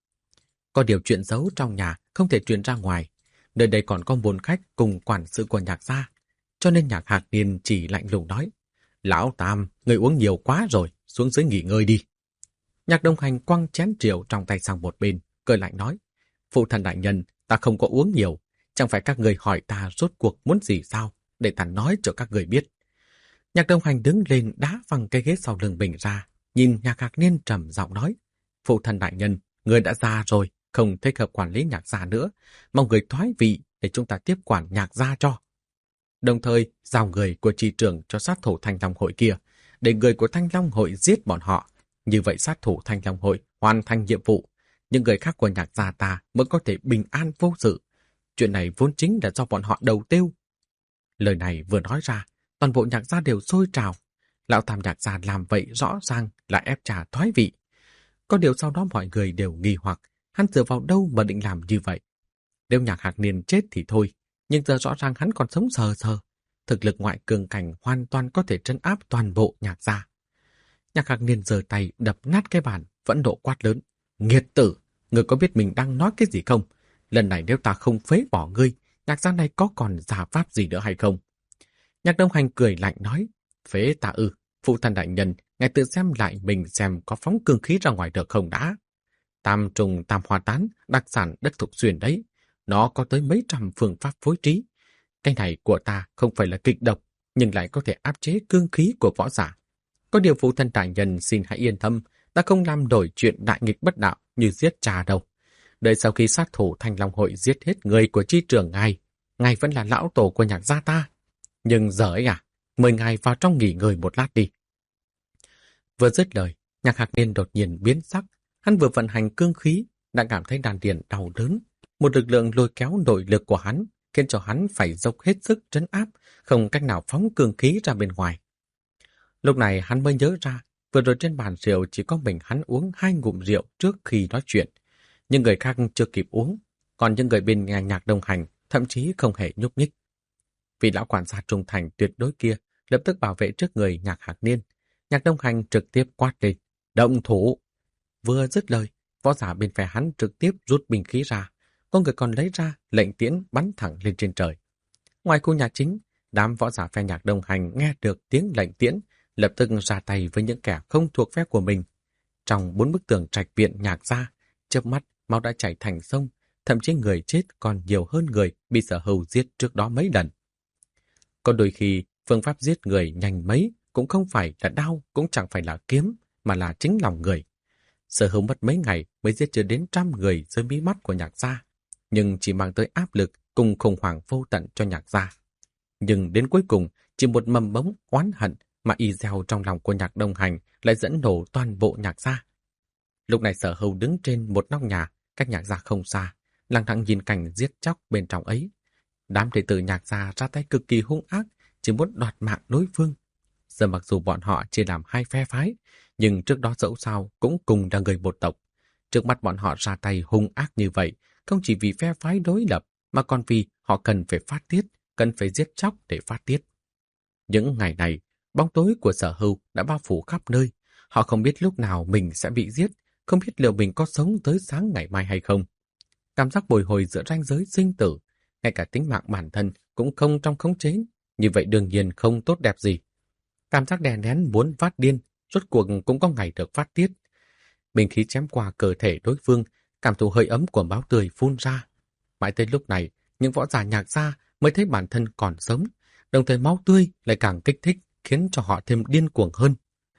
Có điều chuyện giấu trong nhà không thể truyền ra ngoài. Nơi đây còn có môn khách cùng quản sự của Nhạc gia. Cho nên Nhạc Hạc Niên chỉ lạnh lùng nói: Lão Tam, người uống nhiều quá rồi, xuống dưới nghỉ ngơi đi. Nhạc Đông Hành quăng chén rượu trong tay sang một bên, cười lạnh nói: Phụ thần đại nhân, ta không có uống nhiều. Chẳng phải các người hỏi ta rốt cuộc muốn gì sao, để ta nói cho các người biết. Nhạc Đông Hành đứng lên đá văng cái ghế sau lưng mình ra, nhìn Nhạc Hạc Niên trầm giọng nói: Phụ thần đại nhân, người đã già rồi, không thích hợp quản lý Nhạc gia nữa, mong người thoái vị để chúng ta tiếp quản Nhạc gia cho. Đồng thời giao người của Trì trưởng cho sát thủ Thanh Long hội kia, để người của Thanh Long hội giết bọn họ. Như vậy sát thủ Thanh Long hội hoàn thành nhiệm vụ, những người khác của Nhạc gia ta mới có thể bình an vô sự. Chuyện này vốn chính là do bọn họ đầu tiêu. Lời này vừa nói ra, toàn bộ Nhạc gia đều sôi trào. Lão Tam Nhạc gia làm vậy rõ ràng là ép trả thoái vị. Có điều sau đó mọi người đều nghi hoặc, hắn dựa vào đâu mà định làm như vậy. Nếu Nhạc Hạc Niên chết thì thôi, nhưng giờ rõ ràng hắn còn sống sờ sờ. Thực lực ngoại cường cảnh hoàn toàn có thể trấn áp toàn bộ Nhạc gia. Nhạc Hạc Niên giơ tay đập nát cái bàn, vẫn nộ quát lớn: Nghiệt tử, ngươi có biết mình đang nói cái gì không? Lần này nếu ta không phế bỏ ngươi, Nhạc gia này có còn giả pháp gì nữa hay không? Nhạc Đông Hành cười lạnh nói: Phế ta ư? Phụ thần đại nhân, ngài tự xem lại mình xem có phóng cương khí ra ngoài được không đã. Tam trùng tam hoa tán, đặc sản đất Thục Xuyên đấy. Nó có tới mấy trăm phương pháp phối trí. Cái này của ta không phải là kịch độc, nhưng lại có thể áp chế cương khí của võ giả. Có điều phụ thân đại nhân xin hãy yên tâm, ta không làm đổi chuyện đại nghịch bất đạo như giết cha đâu. Đợi sau khi sát thủ Thanh Long hội giết hết người của chi trưởng ngài vẫn là lão tổ của Nhạc gia ta. Nhưng giờ ấy à, mời ngài vào trong nghỉ ngơi một lát đi. Vừa dứt lời, Nhạc Hạc Niên đột nhiên biến sắc. Hắn vừa vận hành cương khí, đã cảm thấy đan điền đau đớn. Một lực lượng lôi kéo nội lực của hắn, khiến cho hắn phải dốc hết sức trấn áp, không cách nào phóng cương khí ra bên ngoài. Lúc này hắn mới nhớ ra, vừa rồi trên bàn rượu chỉ có mình hắn uống 2 ngụm rượu trước khi nói chuyện. Nhưng người khác chưa kịp uống, còn những người bên nhà Nhạc Đông Hành thậm chí không hề nhúc nhích. Vị lão quản gia trung thành tuyệt đối kia lập tức bảo vệ trước người Nhạc Hạc Niên. Nhạc Đông Hành trực tiếp quát lên: Động thủ! Vừa dứt lời, võ giả bên phe hắn trực tiếp rút binh khí ra. Có người còn lấy ra lệnh tiễn bắn thẳng lên trên trời. Ngoài khu nhà chính, đám võ giả phe Nhạc Đông Hành nghe được tiếng lệnh tiễn, lập tức ra tay với những kẻ không thuộc phe của mình. Trong 4 bức tường trạch viện Nhạc gia, chớp mắt máu đã chảy thành sông, thậm chí người chết còn nhiều hơn người bị Sở Hưu giết trước đó mấy lần. Có đôi khi phương pháp giết người nhanh mấy cũng không phải là đao, cũng chẳng phải là kiếm, mà là chính lòng người. Sở Hưu mất mấy ngày mới giết chưa đến 100 người dưới mí mắt của Nhạc gia, nhưng chỉ mang tới áp lực cùng khủng hoảng vô tận cho Nhạc gia. Nhưng đến cuối cùng, chỉ một mầm mống oán hận mà y gieo trong lòng của Nhạc Đông Hành lại dẫn nổ toàn bộ Nhạc gia. Lúc này Sở Hưu đứng trên một nóc nhà, cách Nhạc gia không xa, lặng lặng nhìn cảnh giết chóc bên trong ấy. Đám đệ tử Nhạc gia ra tay cực kỳ hung ác, chỉ muốn đoạt mạng đối phương. Giờ mặc dù bọn họ chia làm 2 phe phái, nhưng trước đó dẫu sao cũng cùng là người một tộc. Trước mắt bọn họ ra tay hung ác như vậy, không chỉ vì phe phái đối lập, mà còn vì họ cần phải phát tiết, cần phải giết chóc để phát tiết. Những ngày này, bóng tối của Sở Hưu đã bao phủ khắp nơi. Họ không biết lúc nào mình sẽ bị giết, không biết liệu mình có sống tới sáng ngày mai hay không. Cảm giác bồi hồi giữa ranh giới sinh tử, ngay cả tính mạng bản thân cũng không trong khống chế, như vậy đương nhiên không tốt đẹp gì. Cảm giác đè nén muốn phát điên, rốt cuộc cũng có ngày được phát tiết. Binh khí chém qua cơ thể đối phương, cảm thụ hơi ấm của máu tươi phun ra. Mãi tới lúc này, những võ giả Nhạc gia mới thấy bản thân còn sống, đồng thời máu tươi lại càng kích thích, khiến cho họ thêm điên cuồng hơn.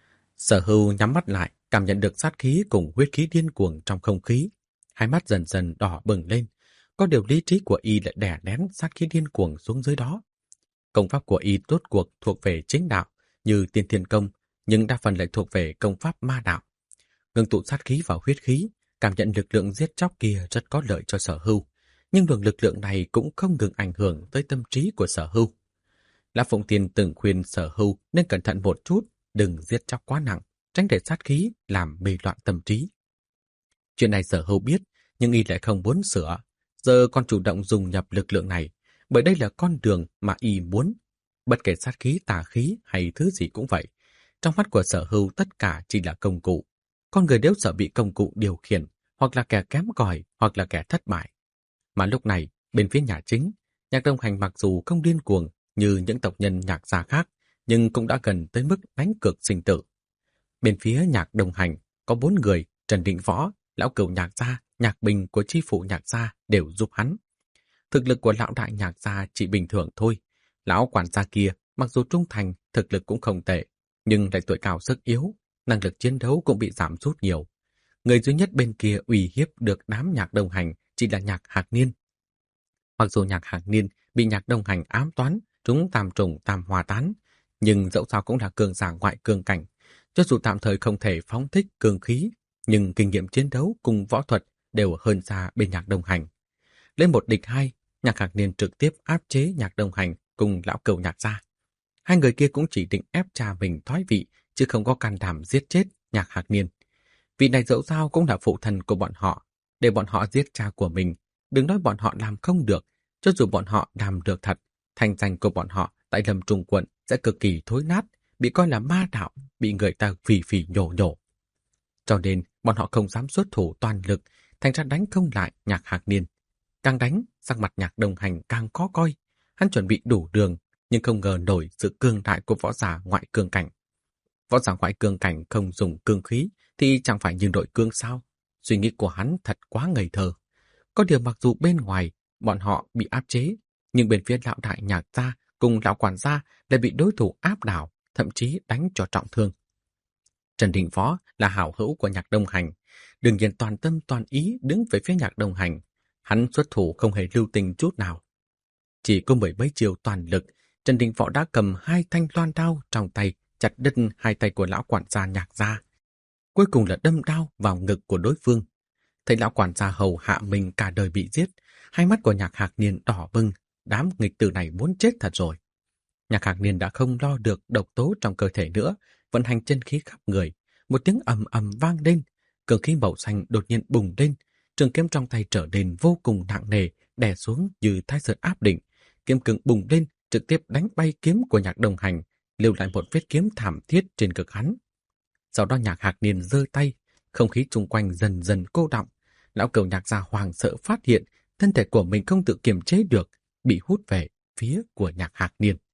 Sở Hưu nhắm mắt lại, cảm nhận được sát khí cùng huyết khí điên cuồng trong không khí. Hai mắt dần dần đỏ bừng lên. Có điều lý trí của y lại đè nén sát khí điên cuồng xuống dưới đó. Công pháp của y rốt cuộc thuộc về chính đạo, như Tiên Thiên Công, nhưng đa phần lại thuộc về công pháp ma đạo. Ngưng tụ sát khí vào huyết khí, cảm nhận lực lượng giết chóc kia rất có lợi cho Sở Hưu. Nhưng luồng lực lượng này cũng không ngừng ảnh hưởng tới tâm trí của Sở Hưu. Lã Phụng Tiên từng khuyên Sở Hưu nên cẩn thận một chút, đừng giết chóc quá nặng, tránh để sát khí làm mê loạn tâm trí. Chuyện này Sở Hưu biết, nhưng y lại không muốn sửa. Giờ còn chủ động dùng nhập lực lượng này, bởi đây là con đường mà y muốn. Bất kể sát khí, tà khí hay thứ gì cũng vậy. Trong mắt của Sở Hưu tất cả chỉ là công cụ. Con người đều sợ bị công cụ điều khiển, hoặc là kẻ kém cỏi, hoặc là kẻ thất bại. Mà lúc này, bên phía nhà chính, Nhạc Đông Hành mặc dù không điên cuồng như những tộc nhân Nhạc gia khác, nhưng cũng đã gần tới mức đánh cược sinh tử. Bên phía Nhạc Đông Hành có 4 người, Trần Định Võ, lão cửu Nhạc gia, Nhạc Bình của chi phủ Nhạc gia đều giúp hắn. Thực lực của lão đại Nhạc gia chỉ bình thường thôi. Lão quản gia kia, mặc dù trung thành, thực lực cũng không tệ, nhưng lại tuổi cao sức yếu, năng lực chiến đấu cũng bị giảm sút nhiều. Người duy nhất bên kia uy hiếp được đám Nhạc Đông Hành chỉ là Nhạc Hạc Niên. Mặc dù Nhạc Hạc Niên bị Nhạc Đông Hành ám toán, trúng tam trùng tam hoa tán, nhưng dẫu sao cũng là cường giả ngoại cường cảnh. Cho dù tạm thời không thể phóng thích cường khí, nhưng kinh nghiệm chiến đấu cùng võ thuật đều hơn xa bên Nhạc Đông Hành. Lên 1 địch 2, Nhạc Hạc Niên trực tiếp áp chế Nhạc Đông Hành cùng lão cửu Nhạc gia. Hai người kia cũng chỉ định ép cha mình thoái vị, chứ không có can đảm giết chết Nhạc Hạc Niên. Vị này dẫu sao cũng là phụ thần của bọn họ, để bọn họ giết cha của mình. Đừng nói bọn họ làm không được, cho dù bọn họ làm được thật, thành danh của bọn họ tại Lâm Trung quận sẽ cực kỳ thối nát, bị coi là ma đạo, bị người ta phì phì nhổ nhổ. Cho nên bọn họ không dám xuất thủ toàn lực, thành ra đánh không lại Nhạc Hạc Niên. Càng đánh, sắc mặt Nhạc Đông Hành càng khó coi. Hắn chuẩn bị đủ đường, nhưng không ngờ nổi sự cường đại của võ giả ngoại cường cảnh. Võ giả ngoại cường cảnh không dùng cương khí thì chẳng phải như nội cương sao? Suy nghĩ của hắn thật quá ngây thơ. Có điều mặc dù bên ngoài bọn họ bị áp chế, nhưng bên phía lão đại Nhạc gia cùng lão quản gia lại bị đối thủ áp đảo, thậm chí đánh cho trọng thương. Trần Đình Phó là hảo hữu của Nhạc Đông Hành, đương nhiên toàn tâm toàn ý đứng về phía Nhạc Đông Hành. Hắn xuất thủ không hề lưu tình chút nào. Chỉ có 10 mấy chiều toàn lực, Trần Đình Phó đã cầm 2 thanh loan đao trong tay, chặt đứt 2 tay của lão quản gia Nhạc gia. Cuối cùng là đâm đao vào ngực của đối phương. Thấy lão quản gia hầu hạ mình cả đời bị giết, hai mắt của Nhạc Hạc Niên đỏ bừng, đám nghịch tử này muốn chết thật rồi. Nhạc Hạc Niên đã không lo được độc tố trong cơ thể nữa, vận hành chân khí khắp người. Một tiếng ầm ầm vang lên, cường khí màu xanh đột nhiên bùng lên, trường kiếm trong tay trở nên vô cùng nặng nề, đè xuống như thái sơn áp đỉnh. Kiếm cứng bùng lên, trực tiếp đánh bay kiếm của Nhạc Đông Hành, lưu lại một vết kiếm thảm thiết trên ngực hắn. Sau đó Nhạc Hạc Niên giơ tay, không khí xung quanh dần dần cô đọng. Lão cửu Nhạc gia hoảng sợ phát hiện thân thể của mình không tự kiềm chế được, bị hút về phía của Nhạc Hạc Niên.